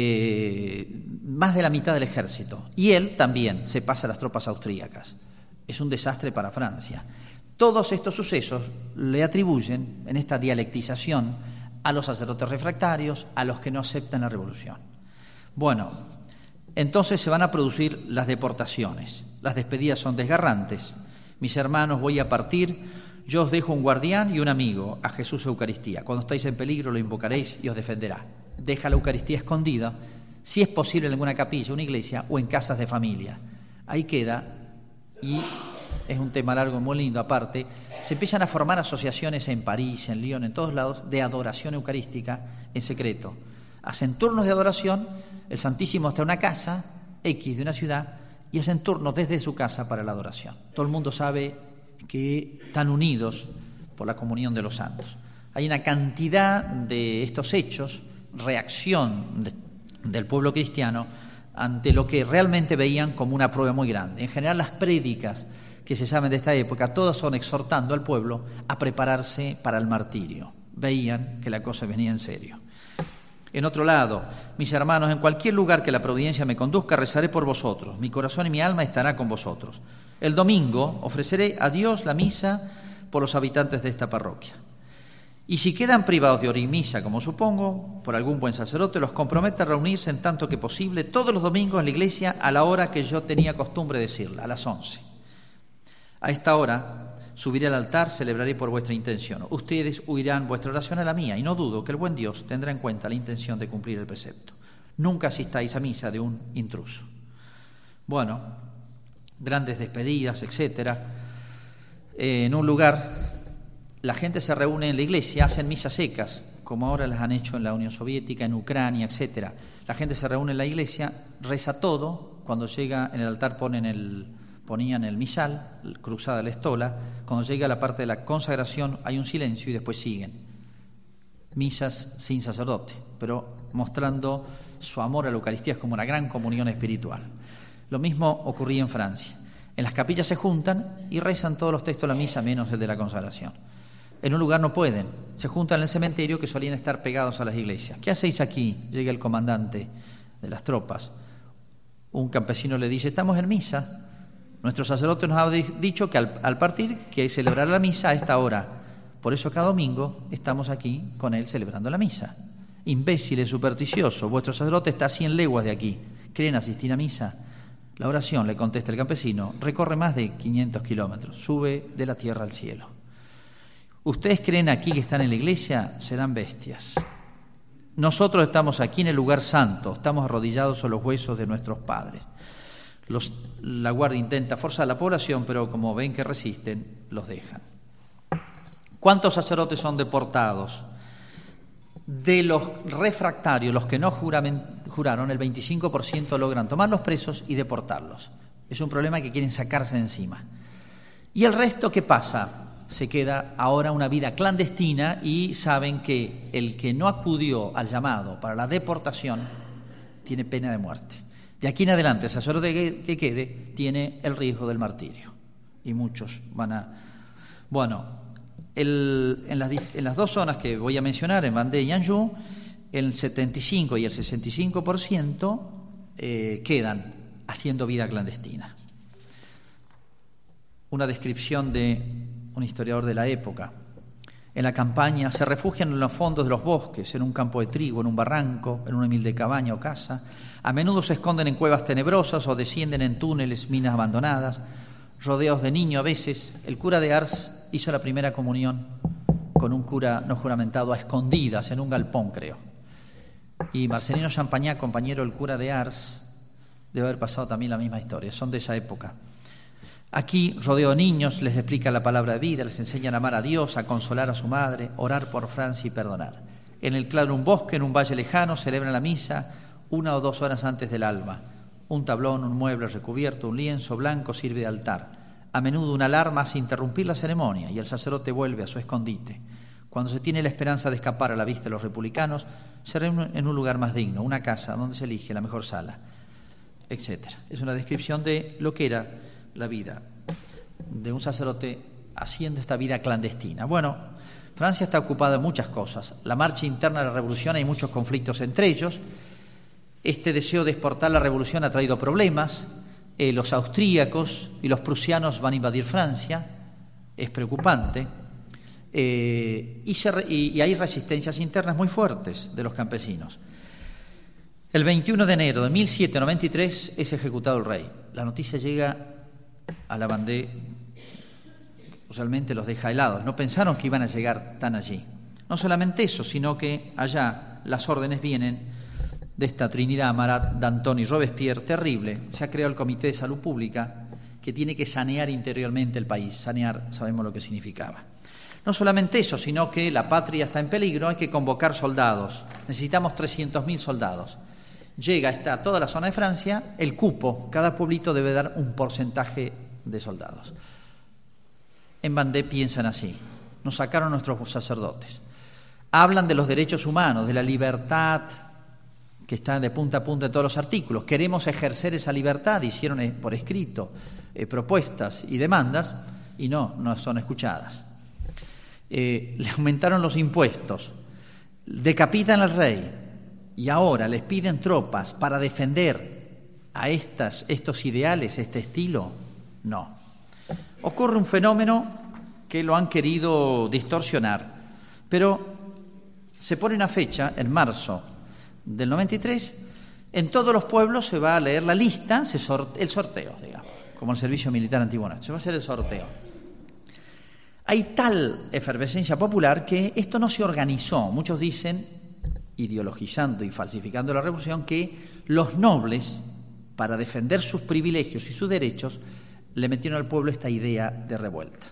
más de la mitad del ejército. Y él también se pasa a las tropas austríacas. Es un desastre para Francia. Todos estos sucesos le atribuyen, en esta dialectización, a los sacerdotes refractarios, a los que no aceptan la revolución. Bueno, entonces se van a producir las deportaciones. Las despedidas son desgarrantes. Mis hermanos, voy a partir. Yo os dejo un guardián y un amigo, a Jesús Eucaristía. Cuando estáis en peligro lo invocaréis y os defenderá. Deja la Eucaristía escondida, si es posible en alguna capilla, una iglesia o en casas de familia. Ahí queda, y es un tema largo, muy lindo aparte. Se empiezan a formar asociaciones en París, en Lyon, en todos lados, de adoración eucarística en secreto. Hacen turnos de adoración, el Santísimo está en una casa X de una ciudad y hacen turnos desde su casa para la adoración. Todo el mundo sabe que están unidos por la comunión de los santos. Hay una cantidad de estos hechos, reacción del pueblo cristiano ante lo que realmente veían como una prueba muy grande. En general, las prédicas que se saben de esta época, todas son exhortando al pueblo a prepararse para el martirio. Veían que la cosa venía en serio. En otro lado, mis hermanos, en cualquier lugar que la providencia me conduzca, rezaré por vosotros. Mi corazón y mi alma estará con vosotros. El domingo ofreceré a Dios la misa por los habitantes de esta parroquia. Y si quedan privados de hora y misa, como supongo, por algún buen sacerdote, los compromete a reunirse en tanto que posible todos los domingos en la iglesia a la hora que yo tenía costumbre decirla, a las 11. A esta hora subiré al altar, celebraré por vuestra intención. Ustedes huirán vuestra oración a la mía, y no dudo que el buen Dios tendrá en cuenta la intención de cumplir el precepto. Nunca asistáis a misa de un intruso. Bueno, grandes despedidas, etcétera. En un lugar, la gente se reúne en la iglesia, hacen misas secas, como ahora las han hecho en la Unión Soviética, en Ucrania, etcétera. La gente se reúne en la iglesia, reza todo, cuando llega en el altar ponían el misal, cruzada la estola, cuando llega a la parte de la consagración hay un silencio y después siguen. Misas sin sacerdote, pero mostrando su amor a la Eucaristía, es como una gran comunión espiritual. Lo mismo ocurría en Francia. En las capillas se juntan y rezan todos los textos de la misa, menos el de la consagración. En un lugar no pueden, se juntan en el cementerio, que solían estar pegados a las iglesias. ¿Qué hacéis aquí? Llega el comandante de las tropas. Un campesino le dice, estamos en misa. Nuestro sacerdote nos ha dicho que al partir que celebrar la misa a esta hora. Por eso cada domingo estamos aquí con él celebrando la misa. Imbéciles, supersticiosos, vuestro sacerdote está a 100 leguas de aquí. ¿Creen asistir a misa? La oración, le contesta el campesino, recorre más de 500 kilómetros, sube de la tierra al cielo. Ustedes creen aquí que están en la iglesia, serán bestias. Nosotros estamos aquí en el lugar santo, estamos arrodillados sobre los huesos de nuestros padres. La guardia intenta forzar a la población, pero como ven que resisten, los dejan. ¿Cuántos sacerdotes son deportados? De los refractarios, los que no juraron, el 25% logran tomarlos presos y deportarlos. Es un problema que quieren sacarse de encima. ¿Y el resto qué pasa? Se queda ahora una vida clandestina y saben que el que no acudió al llamado para la deportación tiene pena de muerte. De aquí en adelante, el sacerdote que quede tiene el riesgo del martirio. Y muchos van a... Bueno, en las dos zonas que voy a mencionar, en Vendée y Anjou, el 75 y el 65% quedan haciendo vida clandestina. Una descripción de un historiador de la época. En la campaña se refugian en los fondos de los bosques, en un campo de trigo, en un barranco, en una humilde cabaña o casa. A menudo se esconden en cuevas tenebrosas o descienden en túneles, minas abandonadas, rodeados de niños a veces. El cura de Ars hizo la primera comunión con un cura no juramentado a escondidas en un galpón, creo. Y Marcelino Champagnat, compañero del cura de Ars, debe haber pasado también la misma historia. Son de esa época. Aquí, rodeado de niños, les explica la palabra de vida, les enseñan a amar a Dios, a consolar a su madre, orar por Francia y perdonar. En el claro de un bosque, en un valle lejano, celebran la misa 1 o 2 horas antes del alba. Un tablón, un mueble recubierto, un lienzo blanco sirve de altar. A menudo una alarma hace interrumpir la ceremonia y el sacerdote vuelve a su escondite. Cuando se tiene la esperanza de escapar a la vista de los republicanos, se reúnen en un lugar más digno, una casa donde se elige la mejor sala. etc. Es una descripción de lo que era la vida de un sacerdote haciendo esta vida clandestina. Bueno, Francia está ocupada en muchas cosas. La marcha interna de la revolución, hay muchos conflictos entre ellos. Este deseo de exportar la revolución ha traído problemas. Los austríacos y los prusianos van a invadir Francia. Es preocupante. Y hay resistencias internas muy fuertes de los campesinos. El 21 de enero de 1793 es ejecutado el rey. La noticia llega a la Vendée, realmente los deja helados. No pensaron que iban a llegar tan allí. No solamente eso, sino que allá las órdenes vienen de esta Trinidad, Marat, Danton y Robespierre, terrible. Se ha creado el Comité de Salud Pública que tiene que sanear interiormente el país. Sanear, sabemos lo que significaba. No solamente eso, sino que la patria está en peligro, hay que convocar soldados. Necesitamos 300.000 soldados. Llega hasta toda la zona de Francia, el cupo, cada pueblito debe dar un porcentaje de soldados. En Vendée piensan así, nos sacaron nuestros sacerdotes. Hablan de los derechos humanos, de la libertad, que está de punta a punta en todos los artículos. Queremos ejercer esa libertad, hicieron por escrito propuestas y demandas, y no son escuchadas. Le aumentaron los impuestos, decapitan al rey, y ahora les piden tropas para defender a estos ideales, este estilo. No. Ocurre un fenómeno que lo han querido distorsionar, pero se pone una fecha, en marzo del 93, en todos los pueblos se va a leer la lista, el sorteo, digamos, como el servicio militar antiguo, se va a hacer el sorteo. Hay tal efervescencia popular que esto no se organizó. Muchos dicen, ideologizando y falsificando la revolución, que los nobles, para defender sus privilegios y sus derechos, le metieron al pueblo esta idea de revuelta.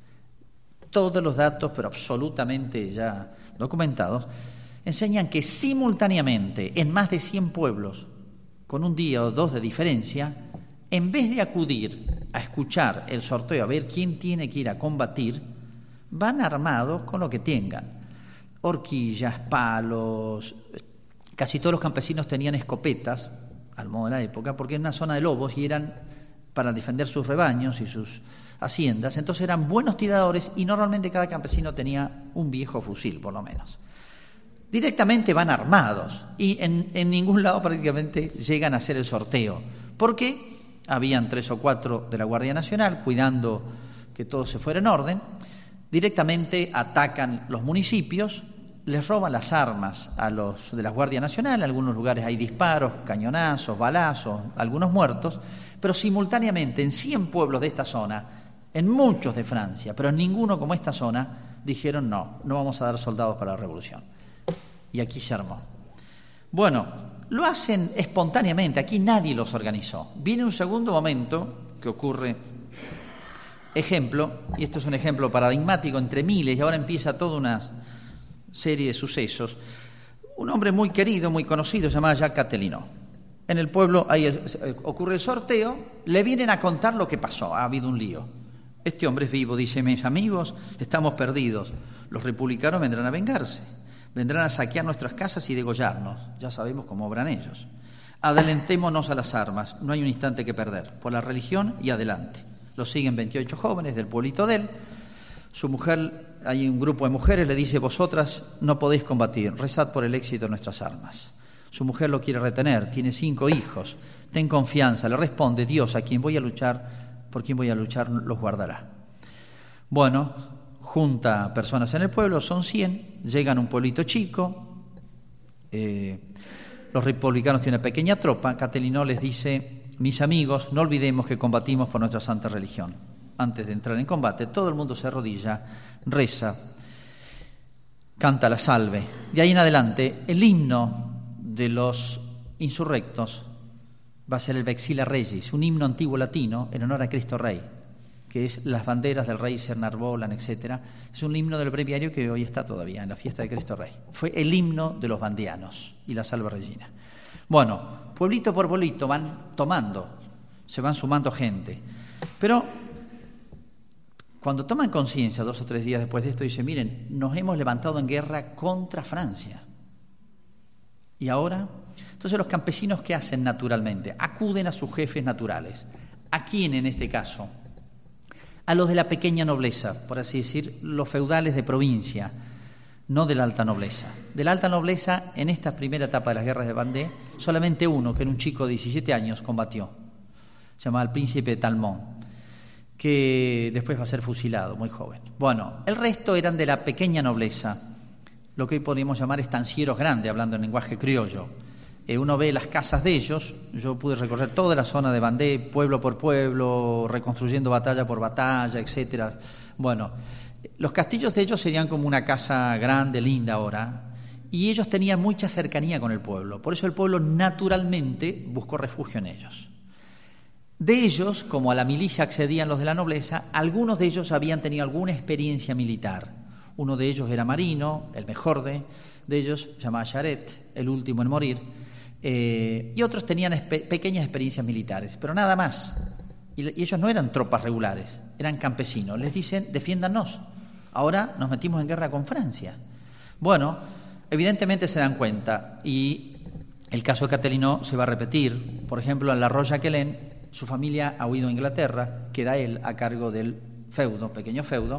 Todos los datos, pero absolutamente ya documentados, enseñan que simultáneamente en más de 100 pueblos, con un día o dos de diferencia, en vez de acudir a escuchar el sorteo, a ver quién tiene que ir a combatir, van armados con lo que tengan. Horquillas, palos, casi todos los campesinos tenían escopetas, al modo de la época, porque era una zona de lobos y eran para defender sus rebaños y sus haciendas, entonces eran buenos tiradores y normalmente cada campesino tenía un viejo fusil, por lo menos. Directamente van armados y en ningún lado prácticamente llegan a hacer el sorteo, porque habían 3 o 4 de la Guardia Nacional cuidando que todo se fuera en orden. Directamente atacan los municipios, les roban las armas a los de la Guardia Nacional. En algunos lugares hay disparos, cañonazos, balazos, algunos muertos, pero simultáneamente en 100 pueblos de esta zona, en muchos de Francia, pero en ninguno como esta zona, dijeron no vamos a dar soldados para la revolución. Y aquí se armó. Bueno, lo hacen espontáneamente, aquí nadie los organizó. Viene un segundo momento que ocurre, ejemplo, y esto es un ejemplo paradigmático entre miles, y ahora empieza toda una serie de sucesos. Un hombre muy querido, muy conocido, se llamaba Jacques Catelinot. En el pueblo ocurre el sorteo, le vienen a contar lo que pasó, ha habido un lío. Este hombre es vivo, dice, mis amigos, estamos perdidos. Los republicanos vendrán a vengarse, vendrán a saquear nuestras casas y degollarnos. Ya sabemos cómo obran ellos. Adelantémonos a las armas, no hay un instante que perder, por la religión y adelante. Lo siguen 28 jóvenes del pueblito de él. Su mujer, hay un grupo de mujeres, le dice, vosotras no podéis combatir, rezad por el éxito de nuestras armas. Su mujer lo quiere retener, tiene 5 hijos, ten confianza, le responde, Dios, por quien voy a luchar, los guardará. Bueno, junta personas en el pueblo, son 100, llegan a un pueblito chico, los republicanos tienen una pequeña tropa. Catelinot les dice, mis amigos, no olvidemos que combatimos por nuestra santa religión. Antes de entrar en combate, todo el mundo se arrodilla, reza, canta la salve. De ahí en adelante, el himno de los insurrectos va a ser el Vexilla Regis, un himno antiguo latino en honor a Cristo Rey, que es las banderas del rey se enarbolan, etc. Es un himno del breviario que hoy está todavía en la fiesta de Cristo Rey. Fue el himno de los vandeanos y la Salve Regina. Bueno, pueblito por pueblito van tomando, se van sumando gente. Pero cuando toman conciencia 2 o 3 días después de esto, dicen, miren, nos hemos levantado en guerra contra Francia. ¿Y ahora? Entonces los campesinos, ¿qué hacen naturalmente? Acuden a sus jefes naturales. ¿A quién en este caso? A los de la pequeña nobleza, por así decir, los feudales de provincia, no de la alta nobleza. De la alta nobleza, en esta primera etapa de las guerras de Vendée, solamente uno, que era un chico de 17 años, combatió. Se llamaba el príncipe de Talmont, que después va a ser fusilado, muy joven. Bueno, el resto eran de la pequeña nobleza, lo que hoy podríamos llamar estancieros grandes, hablando en lenguaje criollo. Uno ve las casas de ellos. Yo pude recorrer toda la zona de Vendée, pueblo por pueblo, reconstruyendo batalla por batalla, etcétera. Bueno, los castillos de ellos serían como una casa grande, linda ahora, y ellos tenían mucha cercanía con el pueblo. Por eso el pueblo naturalmente buscó refugio en ellos. De ellos, como a la milicia accedían los de la nobleza, algunos de ellos habían tenido alguna experiencia militar. Uno de ellos era marino, el mejor de ellos, se llamaba Charette, el último en morir, y otros tenían pequeñas experiencias militares, pero nada más. Y ellos no eran tropas regulares, eran campesinos. Les dicen, defiéndanos. Ahora nos metimos en guerra con Francia. Bueno, evidentemente se dan cuenta, y el caso de Catelinot se va a repetir. Por ejemplo, en la Roche-Aquelaine, su familia ha huido a Inglaterra, queda él a cargo del feudo, pequeño feudo.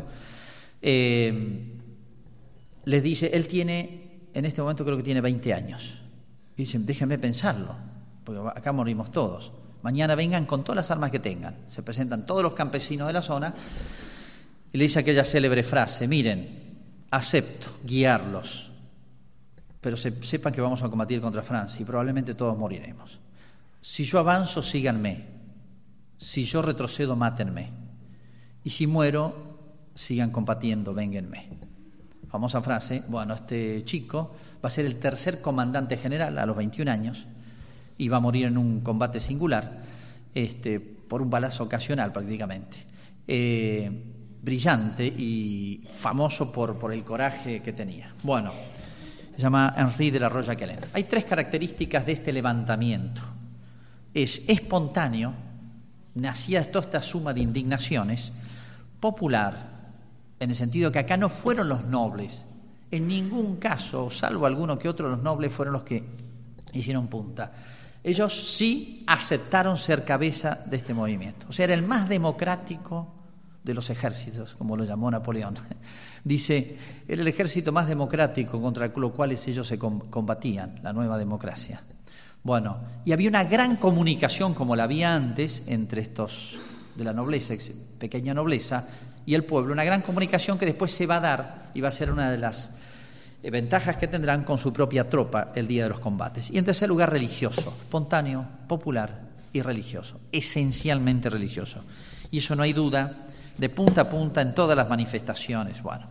Les dice, él tiene, en este momento creo que tiene 20 años. Y dicen, déjenme pensarlo, porque acá morimos todos. Mañana vengan con todas las armas que tengan. Se presentan todos los campesinos de la zona y le dice aquella célebre frase, miren, acepto guiarlos, pero sepan que vamos a combatir contra Francia y probablemente todos moriremos. Si yo avanzo, síganme. Si yo retrocedo, mátenme. Y si muero, sigan combatiendo, vénganme. Famosa frase. Bueno, este chico va a ser el tercer comandante general a los 21 años y va a morir en un combate singular, por un balazo ocasional prácticamente. Brillante y famoso por el coraje que tenía. Bueno, se llama Henri de la Roche-Aquelaine. Hay 3 características de este levantamiento. Es espontáneo, nacía toda esta suma de indignaciones, popular, en el sentido que acá no fueron los nobles, en ningún caso, salvo alguno que otro, los nobles fueron los que hicieron punta. Ellos sí aceptaron ser cabeza de este movimiento. O sea, era el más democrático de los ejércitos, como lo llamó Napoleón. Dice, era el ejército más democrático contra lo cual ellos se combatían, la nueva democracia. Bueno, y había una gran comunicación, como la había antes, entre estos de la nobleza, pequeña nobleza, y el pueblo, una gran comunicación que después se va a dar y va a ser una de las ventajas que tendrán con su propia tropa el día de los combates. Y en tercer lugar, religioso, espontáneo, popular y religioso, esencialmente religioso. Y eso no hay duda, de punta a punta en todas las manifestaciones. Bueno,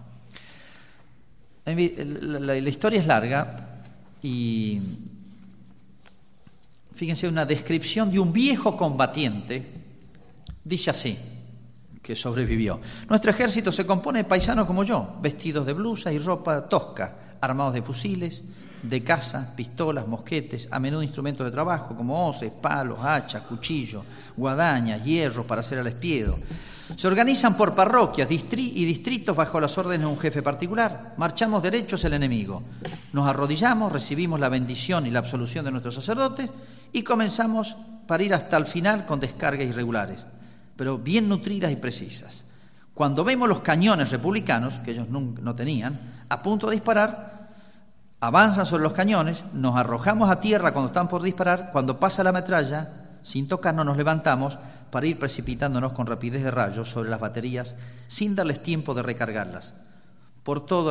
la historia es larga y fíjense, una descripción de un viejo combatiente, dice así, que sobrevivió. Nuestro ejército se compone de paisanos como yo, vestidos de blusa y ropa tosca, armados de fusiles, de caza, pistolas, mosquetes, a menudo instrumentos de trabajo como hoces, palos, hachas, cuchillos, guadañas, hierros para hacer al espiedo. Se organizan por parroquias y distritos bajo las órdenes de un jefe particular. Marchamos derechos al enemigo. Nos arrodillamos, recibimos la bendición y la absolución de nuestros sacerdotes y comenzamos para ir hasta el final con descargas irregulares, pero bien nutridas y precisas. Cuando vemos los cañones republicanos, que ellos no tenían, a punto de disparar, avanzan sobre los cañones, nos arrojamos a tierra cuando están por disparar, cuando pasa la metralla, sin tocarnos nos levantamos para ir precipitándonos con rapidez de rayos sobre las baterías sin darles tiempo de recargarlas. Por todo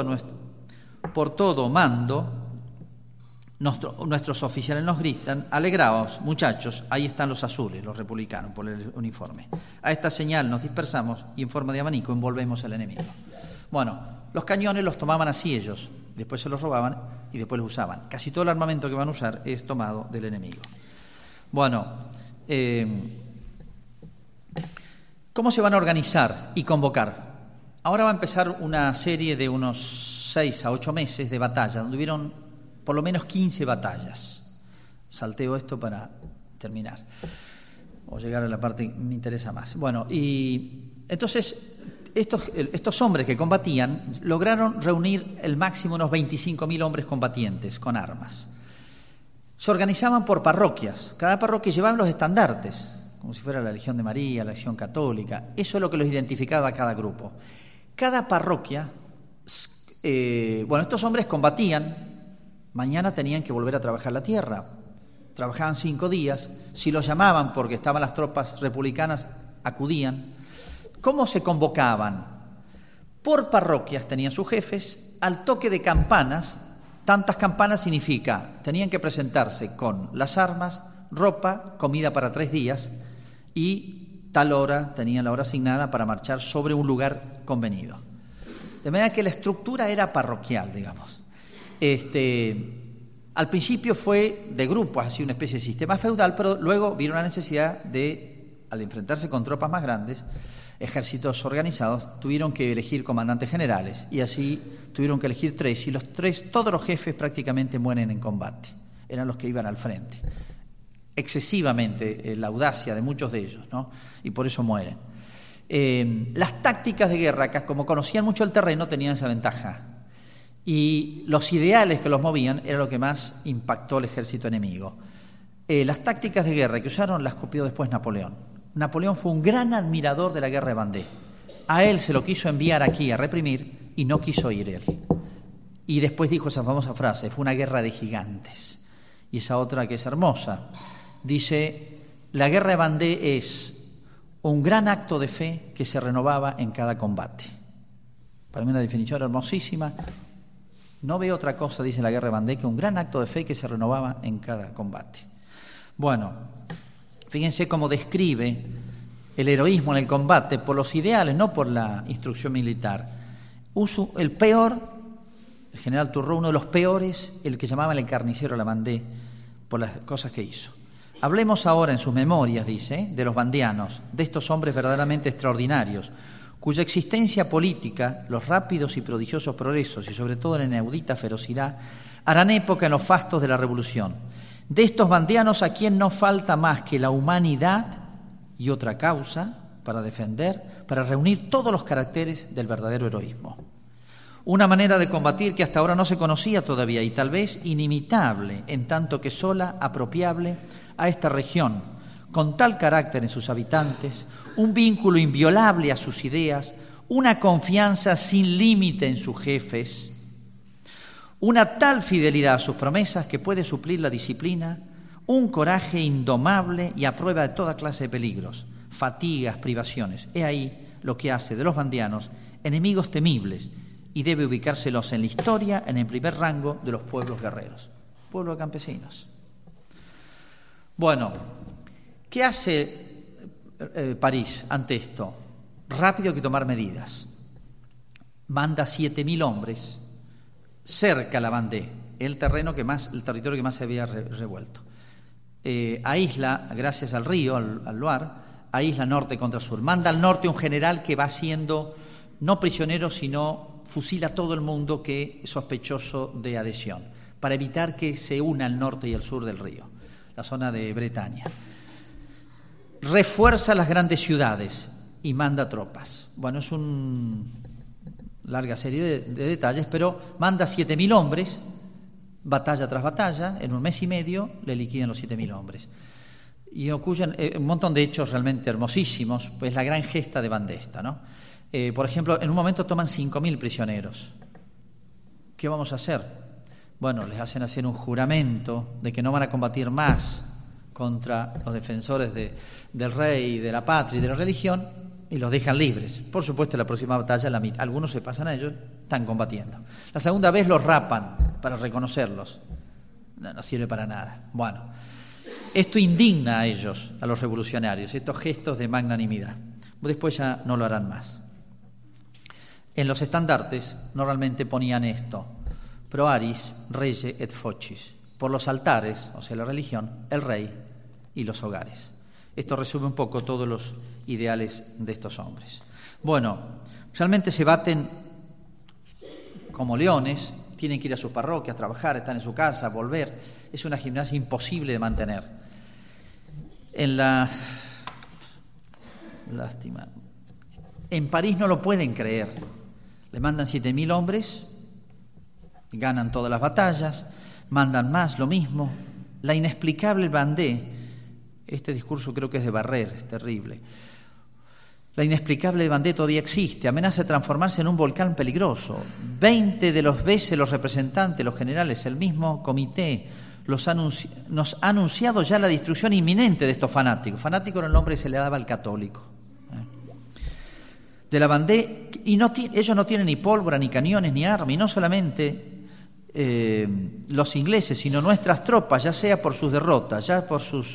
mando, nuestros oficiales nos gritan, alegraos, muchachos, ahí están los azules, los republicanos, por el uniforme. A esta señal nos dispersamos y en forma de abanico envolvemos al enemigo. Bueno, los cañones los tomaban así ellos, después se los robaban y después los usaban. Casi todo el armamento que van a usar es tomado del enemigo. Bueno, ¿cómo se van a organizar y convocar? Ahora va a empezar una serie de unos 6 a 8 meses de batalla, donde hubieron por lo menos 15 batallas. Salteo esto para terminar, o llegar a la parte que me interesa más. Bueno, y entonces estos hombres que combatían lograron reunir el máximo unos 25.000 hombres combatientes con armas. se organizaban por parroquias. Cada parroquia llevaba los estandartes, como si fuera la Legión de María, la Acción Católica. Eso es lo que los identificaba a cada grupo. Cada parroquia, estos hombres combatían, mañana tenían que volver a trabajar la tierra. Trabajaban 5 días, si los llamaban porque estaban las tropas republicanas, acudían. ¿Cómo se convocaban? Por parroquias tenían sus jefes, al toque de campanas. Tantas campanas significa, tenían que presentarse con las armas, ropa, comida para 3 días y tal hora, tenían la hora asignada para marchar sobre un lugar convenido. De manera que la estructura era parroquial, digamos. Al principio fue de grupos, así una especie de sistema feudal, pero luego vieron la necesidad de, al enfrentarse con tropas más grandes, ejércitos organizados, tuvieron que elegir comandantes generales y así tuvieron que elegir 3 y todos los jefes prácticamente mueren en combate, eran los que iban al frente. Excesivamente la audacia de muchos de ellos, ¿no? Y por eso mueren. Las tácticas de guerra, como conocían mucho el terreno, tenían esa ventaja. Y los ideales que los movían era lo que más impactó al ejército enemigo. Las tácticas de guerra que usaron las copió después Napoleón. Napoleón fue un gran admirador de la guerra de Vendée. A él se lo quiso enviar aquí a reprimir y no quiso ir él. Y después dijo esa famosa frase, fue una guerra de gigantes. Y esa otra que es hermosa, dice, la guerra de Vendée es un gran acto de fe que se renovaba en cada combate. Para mí una definición hermosísima. No veo otra cosa, dice la guerra de Vendée, que un gran acto de fe que se renovaba en cada combate. Bueno, fíjense cómo describe el heroísmo en el combate por los ideales, no por la instrucción militar. El peor, el general Turreau, uno de los peores, el que llamaban el carnicero de la Vendée, por las cosas que hizo. Hablemos ahora en sus memorias, dice, de los vandeanos, de estos hombres verdaderamente extraordinarios, cuya existencia política, los rápidos y prodigiosos progresos y sobre todo la inaudita ferocidad, harán época en los fastos de la Revolución. De estos vandeanos a quien no falta más que la humanidad y otra causa para defender, para reunir todos los caracteres del verdadero heroísmo. Una manera de combatir que hasta ahora no se conocía todavía y tal vez inimitable, en tanto que sola apropiable a esta región, con tal carácter en sus habitantes, un vínculo inviolable a sus ideas, una confianza sin límite en sus jefes, una tal fidelidad a sus promesas que puede suplir la disciplina, un coraje indomable y a prueba de toda clase de peligros, fatigas, privaciones. He ahí lo que hace de los vandeanos enemigos temibles y debe ubicárselos en la historia en el primer rango de los pueblos guerreros, pueblo de campesinos. Bueno, ¿qué hace París ante esto? Rápido hay que tomar medidas. Manda 7.000 hombres cerca la Vendée, el territorio que más se había revuelto. Aísla, gracias al río, al Loire, aísla norte contra sur. Manda al norte un general que va siendo no prisionero, sino fusila a todo el mundo que es sospechoso de adhesión, para evitar que se una el norte y el sur del río, la zona de Bretaña. Refuerza las grandes ciudades y manda tropas. Bueno, es una larga serie de detalles, pero manda 7.000 hombres, batalla tras batalla, en un mes y medio le liquidan los 7.000 hombres. Y ocurren un montón de hechos realmente hermosísimos, pues la gran gesta de Vendée, ¿no? Por ejemplo, en un momento toman 5.000 prisioneros. ¿Qué vamos a hacer? Bueno, les hacen hacer un juramento de que no van a combatir más contra los defensores del rey, de la patria y de la religión, y los dejan libres. Por supuesto, en la próxima batalla algunos se pasan a ellos, están combatiendo. La segunda vez los rapan para reconocerlos. No sirve para nada. Bueno, esto indigna a ellos, a los revolucionarios, estos gestos de magnanimidad. Después ya no lo harán más. En los estandartes normalmente ponían esto: pro aris, rege et focis. Por los altares, o sea, la religión, el rey y los hogares. Esto resume un poco todos los ideales de estos hombres. Bueno, realmente se baten como leones, tienen que ir a sus parroquias, trabajar, estar en su casa, volver. Es una gimnasia imposible de mantener. Lástima. En París no lo pueden creer. Le mandan 7.000 hombres, ganan todas las batallas, mandan más, lo mismo. La inexplicable Vendée, este discurso creo que es de Barrère, es terrible. La inexplicable Vendée todavía existe, amenaza de transformarse en un volcán peligroso. 20 de los veces los representantes, los generales, el mismo comité, nos ha anunciado ya la destrucción inminente de estos fanáticos. Fanático era el nombre que se le daba al católico. De la Vendée, y ellos no tienen ni pólvora, ni cañones, ni armas, y no solamente los ingleses, sino nuestras tropas, ya sea por sus derrotas, ya por su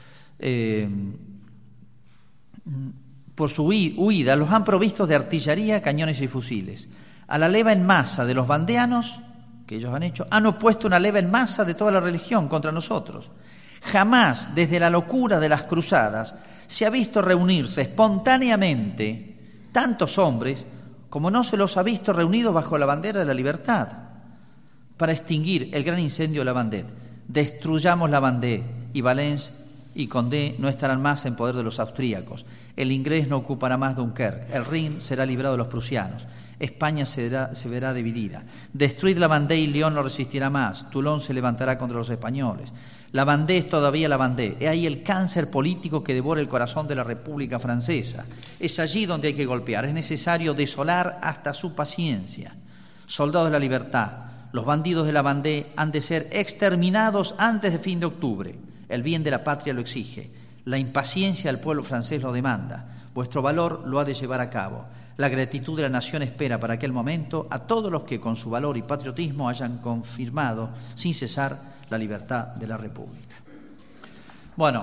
huida, los han provisto de artillería, cañones y fusiles. A la leva en masa de los vandeanos, que ellos han hecho, han opuesto una leva en masa de toda la religión contra nosotros. Jamás, desde la locura de las cruzadas, se ha visto reunirse espontáneamente tantos hombres como no se los ha visto reunidos bajo la bandera de la libertad para extinguir el gran incendio de la Vendée. Destruyamos la Vendée y Valence y Condé no estarán más en poder de los austríacos. El inglés no ocupará más Dunkerque. El Rin será librado de los prusianos. España se verá dividida. Destruid la Vendée y Lyon no resistirá más. Toulon se levantará contra los españoles. La Vendée es todavía la Vendée. Es ahí el cáncer político que devora el corazón de la República Francesa. Es allí donde hay que golpear. Es necesario desolar hasta su paciencia. Soldados de la libertad, los bandidos de la Vendée han de ser exterminados antes de fin de octubre. El bien de la patria lo exige. La impaciencia del pueblo francés lo demanda. Vuestro valor lo ha de llevar a cabo. La gratitud de la nación espera para aquel momento a todos los que con su valor y patriotismo hayan confirmado sin cesar la libertad de la República. Bueno,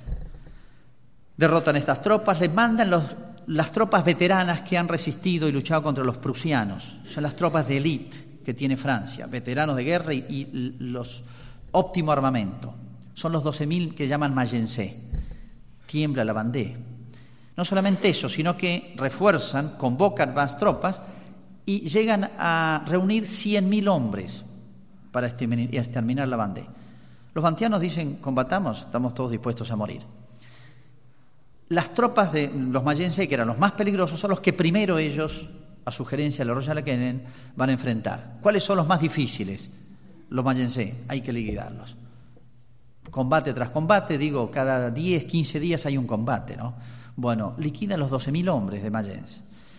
derrotan estas tropas, les mandan las tropas veteranas que han resistido y luchado contra los prusianos. Son las tropas de élite que tiene Francia, veteranos de guerra y los óptimo armamento. Son los 12.000 que llaman Magenset. Tiembla la Vendée. No solamente eso, sino que refuerzan, convocan más tropas y llegan a reunir 100.000 hombres para exterminar la Vendée. Los vantianos dicen, combatamos, estamos todos dispuestos a morir. Las tropas de los Magenset, que eran los más peligrosos, son los que primero ellos, a sugerencia de la Royal Academy, van a enfrentar. ¿Cuáles son los más difíciles? Los Magenset, hay que liquidarlos. Combate tras combate, digo, cada 10, 15 días hay un combate, ¿no? Bueno, liquidan los 12.000 hombres de Mayence.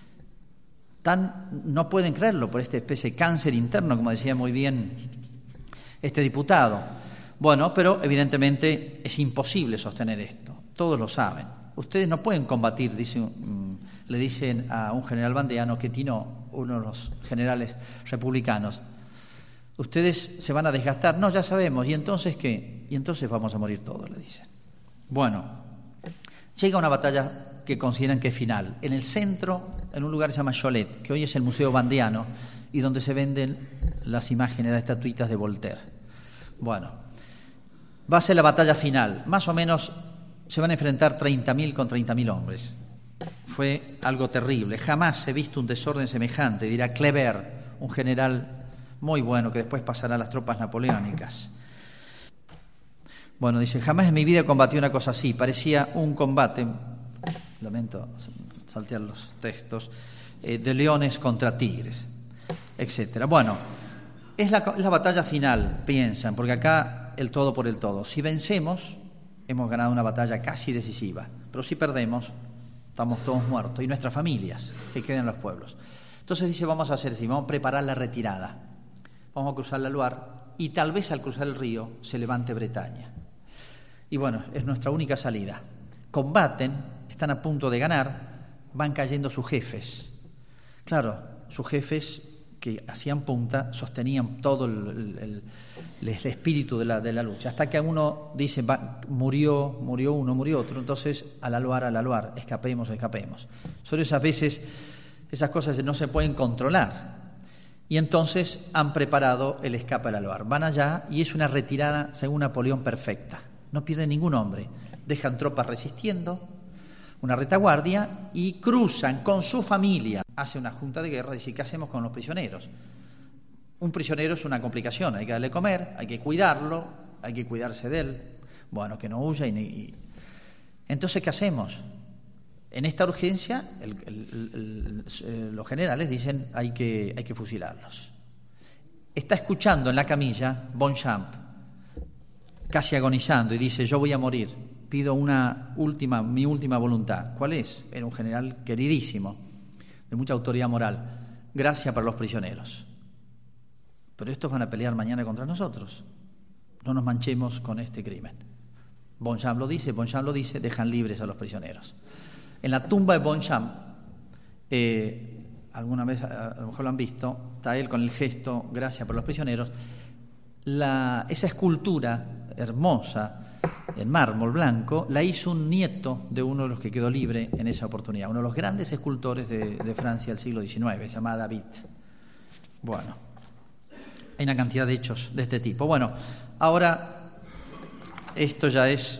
No pueden creerlo por esta especie de cáncer interno, como decía muy bien este diputado. Bueno, pero evidentemente es imposible sostener esto. Todos lo saben. Ustedes no pueden combatir, le dicen a un general vandeano que Tinot, uno de los generales republicanos. Ustedes se van a desgastar. No, ya sabemos. ¿Y entonces qué? Y entonces vamos a morir todos, le dicen. Bueno, llega una batalla que consideran que es final. En el centro, en un lugar que se llama Cholet, que hoy es el Museo Vandeano, y donde se venden las imágenes, las estatuitas de Voltaire. Bueno, va a ser la batalla final. Más o menos se van a enfrentar 30.000 con 30.000 hombres. Fue algo terrible. Jamás se ha visto un desorden semejante, dirá Kleber, un general muy bueno que después pasará a las tropas napoleónicas. Bueno, dice, jamás en mi vida combatí una cosa así. Parecía un combate, lamento saltear los textos, de leones contra tigres, etcétera. Bueno, es la batalla final, piensan, porque acá el todo por el todo. Si vencemos, hemos ganado una batalla casi decisiva, pero si perdemos, estamos todos muertos, y nuestras familias que quedan en los pueblos. Entonces dice, vamos a hacer así, vamos a preparar la retirada. Vamos a cruzar la Loire y tal vez al cruzar el río se levante Bretaña. Y bueno, es nuestra única salida. Combaten, están a punto de ganar, van cayendo sus jefes. Claro, sus jefes que hacían punta sostenían todo el espíritu de la lucha. Hasta que uno dice, murió uno, murió otro. Entonces, a la Loire, escapemos. Son esas veces, esas cosas no se pueden controlar. Y entonces han preparado el escape a la Loire. Van allá y es una retirada, según Napoleón, perfecta. No pierden ningún hombre. Dejan tropas resistiendo, una retaguardia, y cruzan con su familia. Hace una junta de guerra y dice, ¿qué hacemos con los prisioneros? Un prisionero es una complicación. Hay que darle comer, hay que cuidarlo, hay que cuidarse de él. Bueno, que no huya. Entonces, ¿qué hacemos? En esta urgencia, los generales dicen hay que fusilarlos. Está escuchando en la camilla Bonchamp, casi agonizando, y dice: yo voy a morir, pido mi última voluntad. ¿Cuál es? Era un general queridísimo, de mucha autoridad moral. Gracia para los prisioneros. Pero estos van a pelear mañana contra nosotros. No nos manchemos con este crimen. Boncham lo dice, dejan libres a los prisioneros. En la tumba de Boncham, alguna vez a lo mejor lo han visto, está él con el gesto gracia por los prisioneros. Esa escultura hermosa en mármol blanco la hizo un nieto de uno de los que quedó libre en esa oportunidad, uno de los grandes escultores de Francia del siglo XIX, se llama David. Bueno, hay una cantidad de hechos de este tipo. Bueno, ahora esto ya es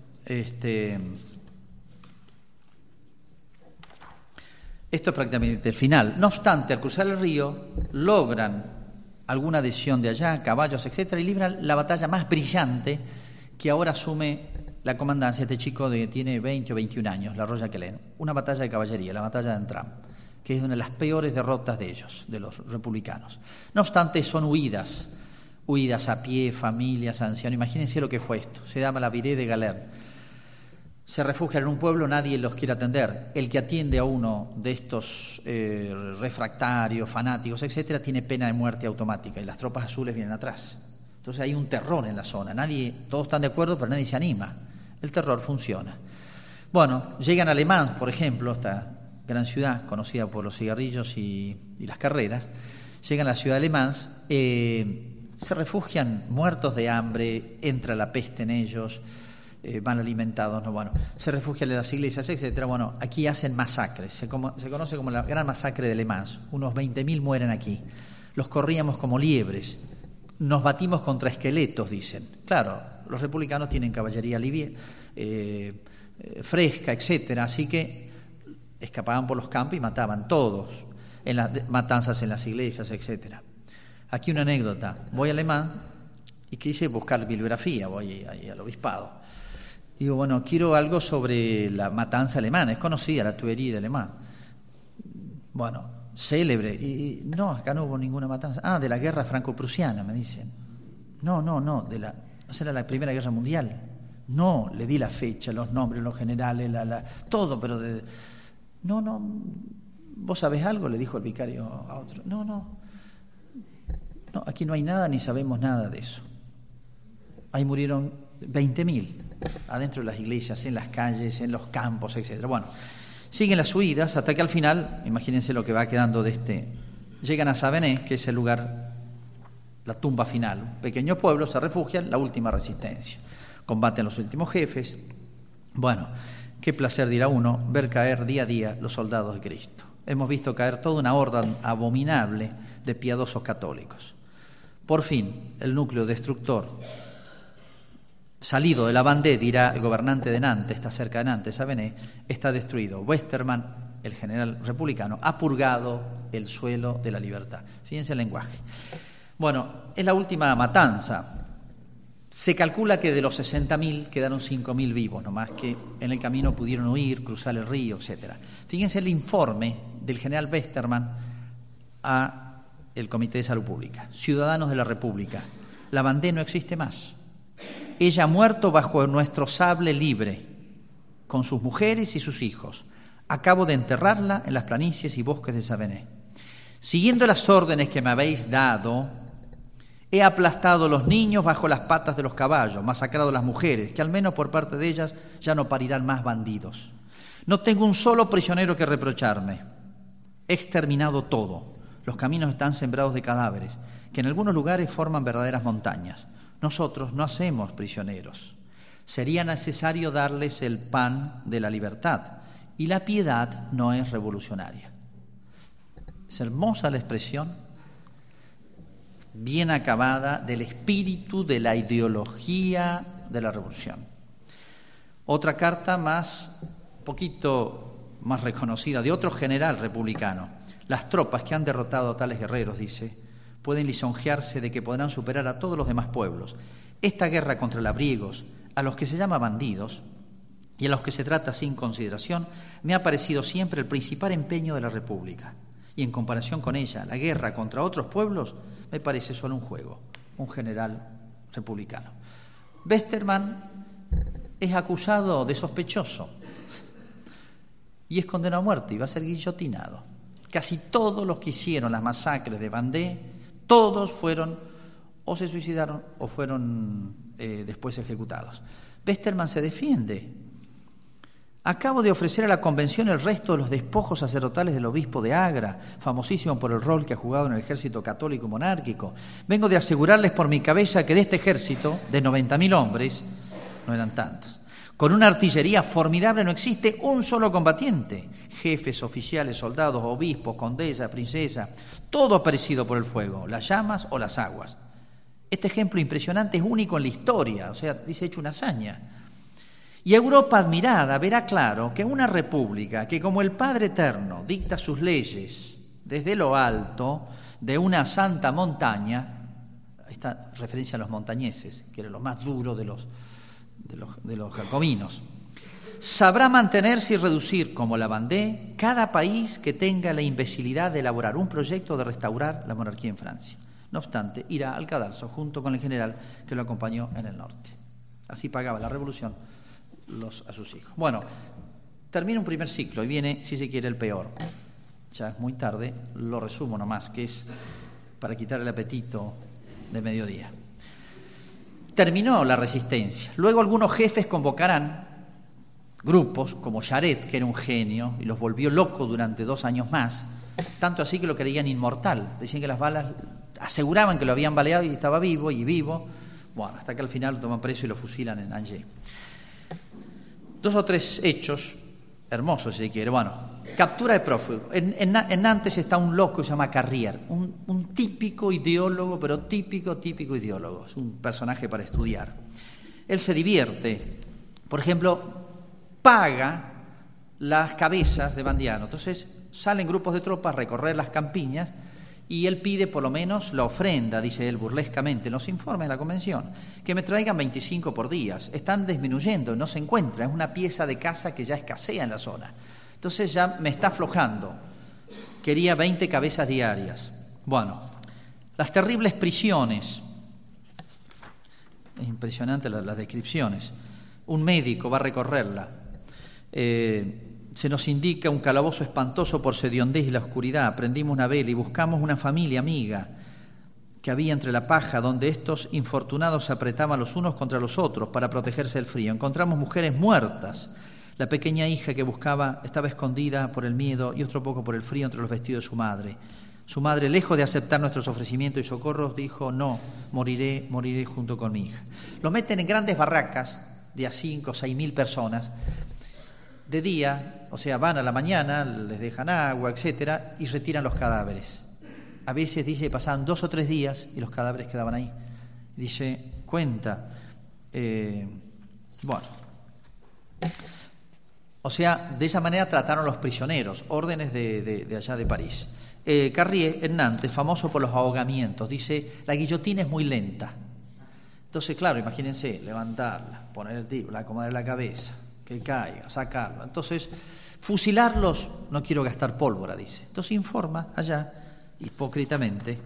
esto es prácticamente el final. No obstante, al cruzar el río, logran alguna adhesión de allá, caballos, etcétera, y libran la batalla más brillante, que ahora asume la comandancia este chico que tiene 20 o 21 años, la Roya-Quelen. Una batalla de caballería, la batalla de Antram, que es una de las peores derrotas de ellos, de los republicanos. No obstante, son huidas a pie, familias, ancianos. Imagínense lo que fue esto. Se llama la Virée de Galerne. Se refugian en un pueblo, nadie los quiere atender. El que atiende a uno de estos refractarios, fanáticos, etcétera, tiene pena de muerte automática, y las tropas azules vienen atrás. Entonces hay un terror en la zona. Todos están de acuerdo, pero nadie se anima. El terror funciona. Bueno, llegan a Le Mans, por ejemplo, esta gran ciudad conocida por los cigarrillos y las carreras. Llegan a la ciudad de Le Mans, se refugian muertos de hambre, entra la peste en ellos, mal alimentados, ¿no? Bueno, se refugian en las iglesias, etcétera. Bueno, aquí hacen masacres, se conoce como la gran masacre de Le Mans. Unos 20.000 mueren aquí. Los corríamos como liebres, nos batimos contra esqueletos, dicen. Claro, los republicanos tienen caballería fresca, etcétera, así que escapaban por los campos y mataban todos, en las matanzas en las iglesias, etcétera. Aquí una anécdota. Voy a Le Mans y quise buscar bibliografía, voy ahí al obispado. Digo, bueno, quiero algo sobre la matanza alemana. Es conocida la tuería de Le Mans. Bueno, célebre. Y no, acá no hubo ninguna matanza. Ah, de la guerra franco-prusiana, me dicen. No, ¿no será la Primera Guerra Mundial? No, le di la fecha, los nombres, los generales, todo, pero no, ¿vos sabés algo? Le dijo el vicario a otro. No, aquí no hay nada ni sabemos nada de eso. Ahí murieron 20.000 adentro de las iglesias, en las calles, en los campos, etcétera. Bueno, siguen las huidas hasta que al final, imagínense lo que va quedando llegan a Savenay, que es el lugar, la tumba final. Un pequeño pueblo, se refugian, la última resistencia. Combaten los últimos jefes. Bueno, qué placer, dirá uno, ver caer día a día los soldados de Cristo. Hemos visto caer toda una horda abominable de piadosos católicos. Por fin, el núcleo destructor, salido de la Vendée, dirá el gobernante de Nantes, está cerca de Nantes, Savenay, está destruido. Westermann, el general republicano, ha purgado el suelo de la libertad. Fíjense el lenguaje. Bueno, es la última matanza. Se calcula que de los 60.000 quedaron 5.000 vivos, nomás que en el camino pudieron huir, cruzar el río, etcétera. Fíjense el informe del general Westermann a el Comité de Salud Pública. Ciudadanos de la República, la Vendée no existe más. Ella ha muerto bajo nuestro sable libre, con sus mujeres y sus hijos. Acabo de enterrarla en las planicies y bosques de Savenay. Siguiendo las órdenes que me habéis dado, he aplastado los niños bajo las patas de los caballos, masacrado a las mujeres, que al menos por parte de ellas ya no parirán más bandidos. No tengo un solo prisionero que reprocharme. He exterminado todo. Los caminos están sembrados de cadáveres, que en algunos lugares forman verdaderas montañas. Nosotros no hacemos prisioneros. Sería necesario darles el pan de la libertad, y la piedad no es revolucionaria. Es hermosa la expresión, bien acabada, del espíritu de la ideología de la revolución. Otra carta un poquito más reconocida, de otro general republicano. Las tropas que han derrotado a tales guerreros, dice, pueden lisonjearse de que podrán superar a todos los demás pueblos. Esta guerra contra labriegos, a los que se llama bandidos y a los que se trata sin consideración, me ha parecido siempre el principal empeño de la República. Y en comparación con ella, la guerra contra otros pueblos me parece solo un juego. Un general republicano. Westermann es acusado de sospechoso y es condenado a muerte y va a ser guillotinado. Casi todos los que hicieron las masacres de Vendée, todos fueron o se suicidaron o fueron después ejecutados. Westermann se defiende. Acabo de ofrecer a la convención el resto de los despojos sacerdotales del obispo de Agra, famosísimo por el rol que ha jugado en el ejército católico monárquico. Vengo de asegurarles por mi cabeza que de este ejército, de 90.000 hombres, no eran tantos, con una artillería formidable no existe un solo combatiente. Jefes, oficiales, soldados, obispos, condesas, princesas, todo ha perecido por el fuego, las llamas o las aguas. Este ejemplo impresionante es único en la historia, o sea, dice hecho una hazaña. Y Europa admirada verá claro que una república que como el Padre Eterno dicta sus leyes desde lo alto de una santa montaña, esta referencia a los montañeses, que eran los más duros de los jacobinos, sabrá mantenerse y reducir como la Vendée cada país que tenga la imbecilidad de elaborar un proyecto de restaurar la monarquía en Francia. No obstante, irá al cadalso junto con el general que lo acompañó en el norte. Así pagaba la revolución a sus hijos. Bueno, termina un primer ciclo y viene, si se quiere, el peor. Ya es muy tarde, lo resumo nomás, que es para quitar el apetito de mediodía. Terminó la resistencia. Luego algunos jefes convocarán grupos, como Charette, que era un genio, y los volvió locos durante 2 años más, tanto así que lo creían inmortal. Decían que las balas aseguraban que lo habían baleado y estaba vivo y vivo. Bueno, hasta que al final lo toman preso y lo fusilan en Angers. 2 o 3 hechos hermosos, si quiere. Bueno, captura de prófugos. En Nantes está un loco que se llama Carrier, un típico ideólogo, pero típico ideólogo. Es un personaje para estudiar. Él se divierte. Por ejemplo, paga las cabezas de Bandiano. Entonces salen grupos de tropas a recorrer las campiñas y él pide por lo menos la ofrenda, dice él burlescamente en los informes de la convención, que me traigan 25 por día. Están disminuyendo, no se encuentra, es una pieza de caza que ya escasea en la zona. Entonces ya me está aflojando. Quería 20 cabezas diarias. Bueno, las terribles prisiones. Es impresionante las descripciones. Un médico va a recorrerla. Se nos indica un calabozo espantoso por su hediondez y la oscuridad. Prendimos una vela y buscamos una familia amiga que había entre la paja, donde estos infortunados se apretaban los unos contra los otros para protegerse del frío. Encontramos mujeres muertas. La pequeña hija que buscaba estaba escondida por el miedo y otro poco por el frío entre los vestidos de su madre. Su madre, lejos de aceptar nuestros ofrecimientos y socorros, dijo: no, moriré junto con mi hija. Los meten en grandes barracas de a 5 o 6.000 personas. De día, o sea, van a la mañana, les dejan agua, etcétera, y retiran los cadáveres. A veces, dice, pasaban 2 o 3 días y los cadáveres quedaban ahí. Dice, cuenta, bueno, o sea, de esa manera trataron los prisioneros, órdenes de allá de París. Carrier, en Nantes, famoso por los ahogamientos, dice, la guillotina es muy lenta. Entonces, claro, imagínense, levantarla, poner el tiro, acomodar la cabeza, que caiga, sacarlo. Entonces, fusilarlos, no quiero gastar pólvora, dice. Entonces informa allá, hipócritamente,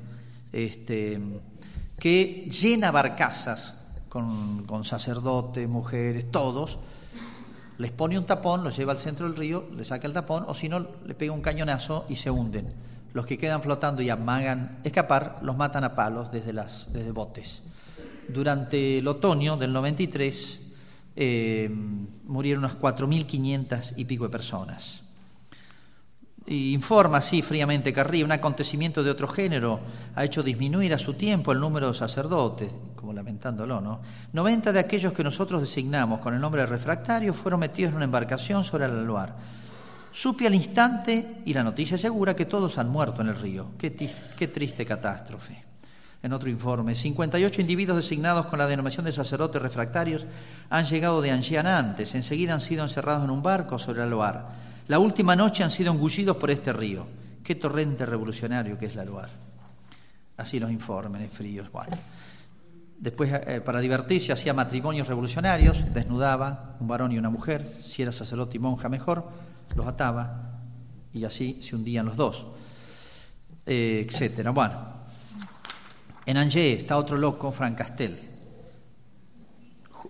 que llena barcazas con sacerdotes, mujeres, todos, les pone un tapón, los lleva al centro del río, le saca el tapón, o si no, le pega un cañonazo y se hunden. Los que quedan flotando y amagan escapar, los matan a palos desde botes. Durante el otoño del 93, murieron unas 4.500 y pico de personas. Y informa así fríamente Carrier, un acontecimiento de otro género ha hecho disminuir a su tiempo el número de sacerdotes, como lamentándolo, ¿no? 90 de aquellos que nosotros designamos con el nombre de refractarios fueron metidos en una embarcación sobre el Loire. Supe al instante, y la noticia asegura, que todos han muerto en el río. Qué triste catástrofe. En otro informe, 58 individuos designados con la denominación de sacerdotes refractarios han llegado de Angers a Nantes. Enseguida han sido encerrados en un barco sobre el Loire. La última noche han sido engullidos por este río. Qué torrente revolucionario que es la Loire. Así los informes fríos. Bueno. Después, para divertirse, hacía matrimonios revolucionarios, desnudaba un varón y una mujer. Si era sacerdote y monja, mejor, los ataba y así se hundían los dos, etcétera. Bueno. En Angers está otro loco, Frank Castel,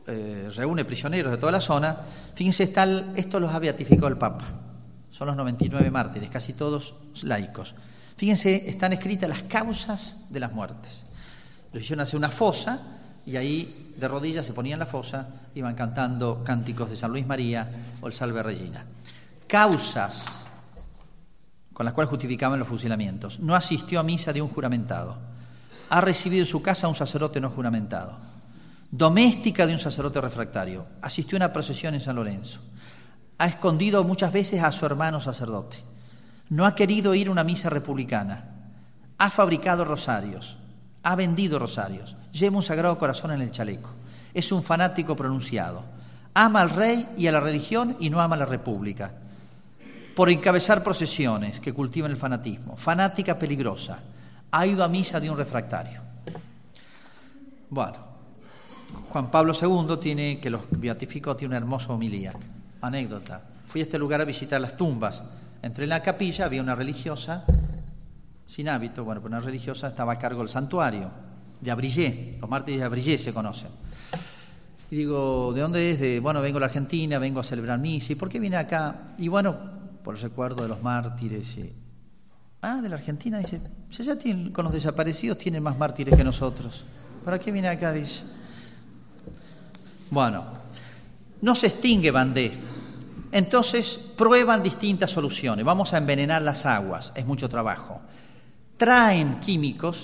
reúne prisioneros de toda la zona. Fíjense, esto los ha beatificado el Papa. Son los 99 mártires, casi todos laicos. Fíjense, están escritas las causas de las muertes. Los hicieron hacer una fosa y ahí de rodillas se ponían en la fosa, iban cantando cánticos de San Luis María o el Salve Regina. Causas con las cuales justificaban los fusilamientos. No asistió a misa de un juramentado. Ha recibido en su casa a un sacerdote no juramentado. Doméstica de un sacerdote refractario. Asistió a una procesión en San Lorenzo. Ha escondido muchas veces a su hermano sacerdote. No ha querido ir a una misa republicana. Ha fabricado rosarios. Ha vendido rosarios. Lleva un Sagrado Corazón en el chaleco. Es un fanático pronunciado. Ama al rey y a la religión y no ama a la república. Por encabezar procesiones que cultivan el fanatismo. Fanática peligrosa. Ha ido a misa de un refractario. Bueno, Juan Pablo II que los beatificó, tiene una hermosa homilía. Anécdota. Fui a este lugar a visitar las tumbas. Entré en la capilla, había una religiosa sin hábito, pero una religiosa estaba a cargo del santuario de Abrillé. Los mártires de Abrillé se conocen. Y digo, ¿de dónde es? Vengo de la Argentina, vengo a celebrar misa. ¿Y por qué viene acá? Y por el recuerdo de los mártires. De la Argentina, dice, si ya con los desaparecidos tienen más mártires que nosotros. ¿Para qué viene acá? Dice. Bueno, no se extingue Vendée. Entonces prueban distintas soluciones. Vamos a envenenar las aguas, es mucho trabajo. Traen químicos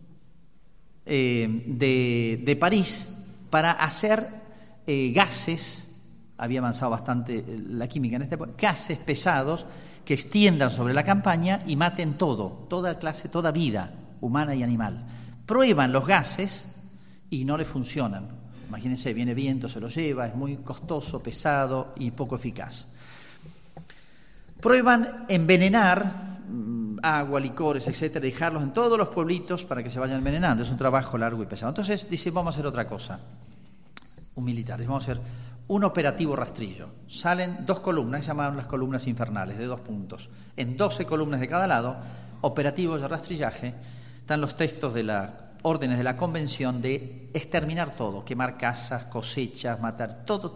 de París para hacer gases, había avanzado bastante la química en este país, gases pesados que extiendan sobre la campaña y maten toda clase, toda vida humana y animal. Prueban los gases y no les funcionan. Imagínense, viene viento, se lo lleva, es muy costoso, pesado y poco eficaz. Prueban envenenar agua, licores, etcétera, dejarlos en todos los pueblitos para que se vayan envenenando. Es un trabajo largo y pesado. Entonces dice, vamos a hacer otra cosa. Un militar, vamos a hacer un operativo rastrillo. Salen 2 columnas, que se llamaban las columnas infernales, de 2 puntos. En 12 columnas de cada lado, operativos de rastrillaje, están los textos de las órdenes de la convención de exterminar todo, quemar casas, cosechas, matar todo.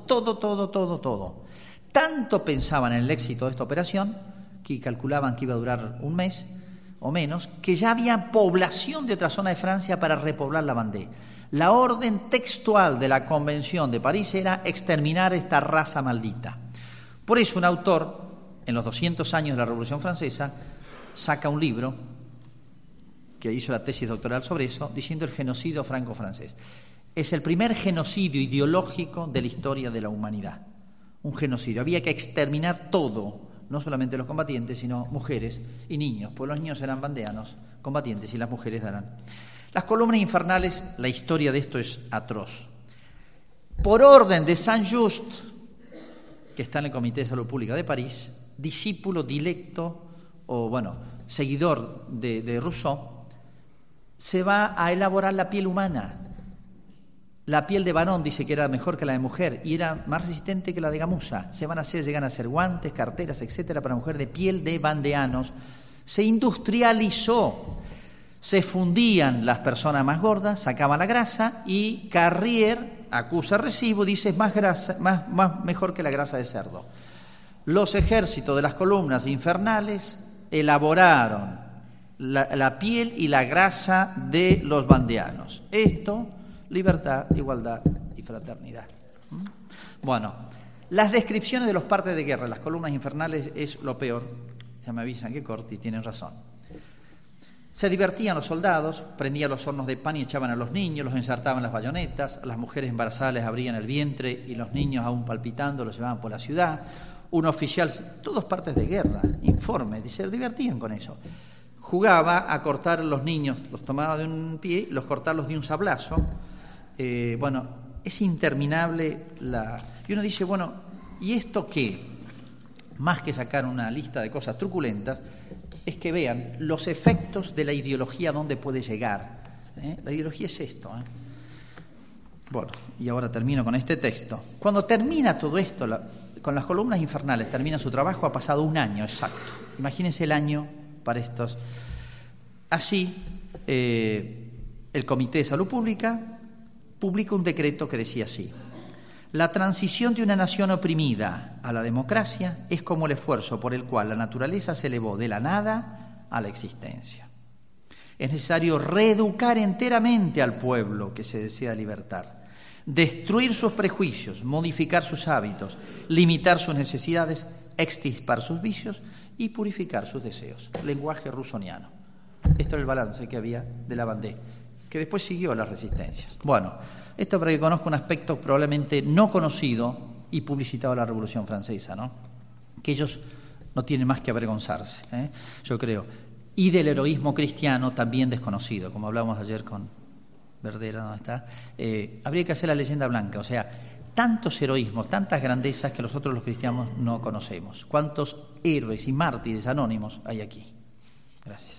Tanto pensaban en el éxito de esta operación, que calculaban que iba a durar un mes o menos, que ya había población de otra zona de Francia para repoblar la Vendée. La orden textual de la Convención de París era exterminar esta raza maldita. Por eso un autor, en los 200 años de la Revolución Francesa, saca un libro que hizo la tesis doctoral sobre eso, diciendo el genocidio franco-francés. Es el primer genocidio ideológico de la historia de la humanidad. Un genocidio. Había que exterminar todo, no solamente los combatientes, sino mujeres y niños, pues los niños eran vandeanos, combatientes, y las mujeres eran. Las columnas infernales, la historia de esto es atroz. Por orden de Saint-Just, que está en el Comité de Salud Pública de París, discípulo directo seguidor de Rousseau, se va a elaborar la piel humana. La piel de varón dice que era mejor que la de mujer y era más resistente que la de gamuza. Llegan a hacer guantes, carteras, etcétera, para mujer de piel de vandeanos. Se industrializó. Se fundían las personas más gordas, sacaban la grasa y Carrier acusa recibo, dice es mejor que la grasa de cerdo. Los ejércitos de las columnas infernales elaboraron la piel y la grasa de los vandeanos. Esto, libertad, igualdad y fraternidad. Bueno, las descripciones de los partes de guerra, las columnas infernales, es lo peor. Ya me avisan que corte y tienen razón. Se divertían los soldados, prendían los hornos de pan y echaban a los niños, los ensartaban las bayonetas, a las mujeres embarazadas les abrían el vientre y los niños aún palpitando los llevaban por la ciudad. Un oficial, todos partes de guerra, informe, dice, se divertían con eso. Jugaba a cortar los niños, los tomaba de un pie, cortarlos de un sablazo. Es interminable Y uno dice, ¿y esto qué? Más que sacar una lista de cosas truculentas, es que vean los efectos de la ideología, dónde puede llegar. La ideología es esto. Y ahora termino con este texto. Cuando termina todo esto, con las columnas infernales, termina su trabajo, ha pasado un año exacto. Imagínense el año para estos. Así, el Comité de Salud Pública publica un decreto que decía así: La transición de una nación oprimida a la democracia es como el esfuerzo por el cual la naturaleza se elevó de la nada a la existencia. Es necesario reeducar enteramente al pueblo que se desea libertar, destruir sus prejuicios, modificar sus hábitos, limitar sus necesidades, extirpar sus vicios y purificar sus deseos. Lenguaje rusoniano. Esto era el balance que había de la Vendée, que después siguió las resistencias. Bueno, esto para que conozca un aspecto probablemente no conocido y publicitado de la Revolución Francesa, ¿no? Que ellos no tienen más que avergonzarse, yo creo. Y del heroísmo cristiano también desconocido, como hablamos ayer con Verdera, ¿dónde está? Habría que hacer la leyenda blanca, o sea, tantos heroísmos, tantas grandezas que nosotros los cristianos no conocemos. ¿Cuántos héroes y mártires anónimos hay aquí? Gracias.